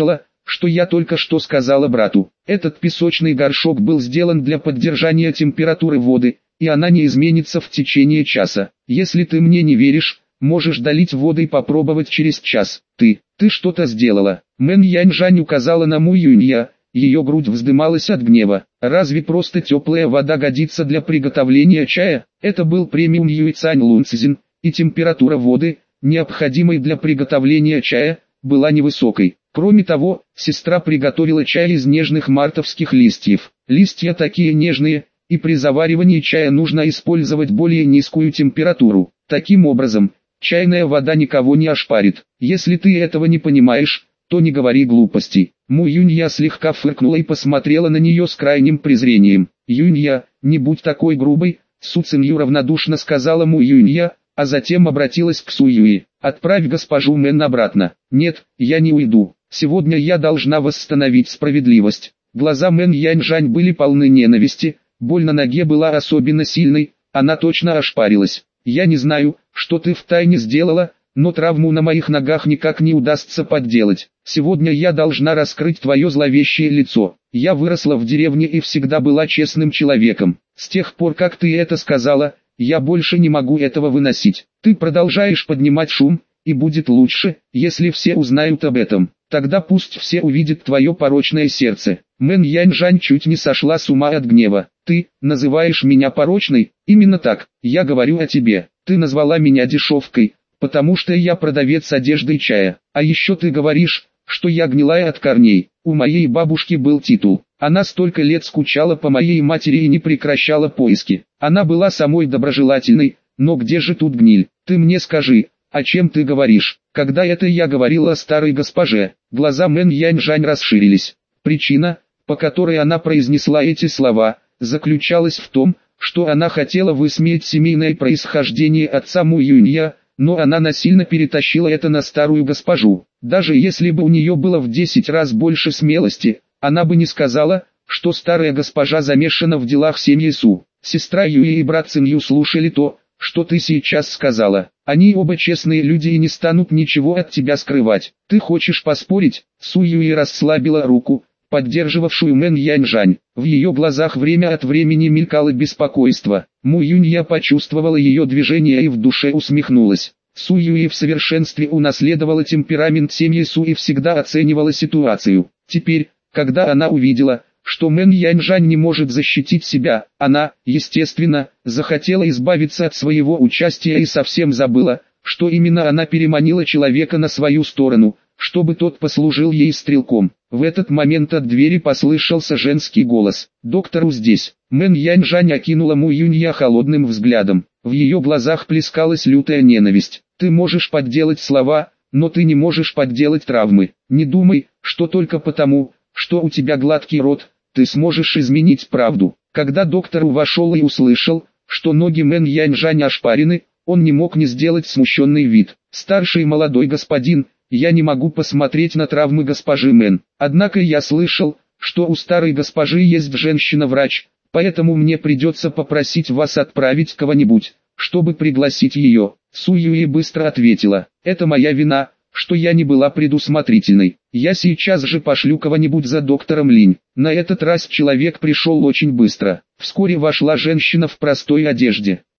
что я только что сказала брату. Этот песочный горшок был сделан для поддержания температуры воды, и она не изменится в течение часа. Если ты мне не веришь, можешь долить воды и попробовать через час. Ты что-то сделала. Мэн Яньжань указала на Му Юнья. Ее грудь вздымалась от гнева. Разве просто теплая вода годится для приготовления чая? Это был премиум Юйцань Лунцзин, и температура воды, необходимой для приготовления чая, была невысокой. Кроме того, сестра приготовила чай из нежных мартовских листьев. Листья такие нежные, и при заваривании чая нужно использовать более низкую температуру. Таким образом, чайная вода никого не ошпарит. Если ты этого не понимаешь, то не говори глупостей. Му Юнья слегка фыркнула и посмотрела на нее с крайним презрением. Юнья, не будь такой грубой, Су Цинью равнодушно сказала Му Юнья, а затем обратилась к Су Юи. Отправь госпожу Мэн обратно. Нет, я не уйду. Сегодня я должна восстановить справедливость. Глаза Мэн Яньжань были полны ненависти, боль на ноге была особенно сильной, она точно ошпарилась. Я не знаю, что ты втайне сделала, но травму на моих ногах никак не удастся подделать. Сегодня я должна раскрыть твое зловещее лицо. Я выросла в деревне и всегда была честным человеком. С тех пор, как ты это сказала, я больше не могу этого выносить. Ты продолжаешь поднимать шум, и будет лучше, если все узнают об этом. Тогда пусть все увидят твое порочное сердце. Мэн Яньжань чуть не сошла с ума от гнева. Ты называешь меня порочной? Именно так, я говорю о тебе. Ты назвала меня дешевкой, потому что я продавец одежды и чая. А еще ты говоришь, что я гнилая от корней. У моей бабушки был титул. Она столько лет скучала по моей матери и не прекращала поиски. Она была самой доброжелательной, но где же тут гниль? Ты мне скажи, о чем ты говоришь? Когда это я говорила о старой госпоже? Глаза Мэн Яньжань расширились. Причина, по которой она произнесла эти слова, заключалась в том, что она хотела высмеять семейное происхождение отца Му Юнья, но она насильно перетащила это на старую госпожу. Даже если бы у нее было в 10 раз больше смелости, она бы не сказала, что старая госпожа замешана в делах семьи Су. Сестра Юи и брат Цинью слушали то, что ты сейчас сказала. Они оба честные люди и не станут ничего от тебя скрывать. Ты хочешь поспорить? Су Юи расслабила руку, поддерживавшую Мэн Яньжань. В ее глазах время от времени мелькало беспокойство. Му Юнья почувствовала ее движение и в душе усмехнулась. Су Юи в совершенстве унаследовала темперамент семьи Су и всегда оценивала ситуацию. Теперь, когда она увидела, что Мэн Яньжань не может защитить себя, она, естественно, захотела избавиться от своего участия и совсем забыла, что именно она переманила человека на свою сторону, чтобы тот послужил ей стрелком. В этот момент от двери послышался женский голос. «Доктору здесь». Мэн Яньжань окинула Му Юнья холодным взглядом. В ее глазах плескалась лютая ненависть. «Ты можешь подделать слова, но ты не можешь подделать травмы. Не думай, что только потому, что у тебя гладкий рот, ты сможешь изменить правду». Когда доктор вошел и услышал, что ноги Мэн Яньжань ошпарены, он не мог не сделать смущенный вид. «Старший молодой господин, я не могу посмотреть на травмы госпожи Мэн. Однако я слышал, что у старой госпожи есть женщина-врач, поэтому мне придется попросить вас отправить кого-нибудь, чтобы пригласить ее». Су Юи быстро ответила: «Это моя вина, что я не была предусмотрительной. Я сейчас же пошлю кого-нибудь за доктором Линь». На этот раз человек пришел очень быстро. Вскоре вошла женщина в простой одежде.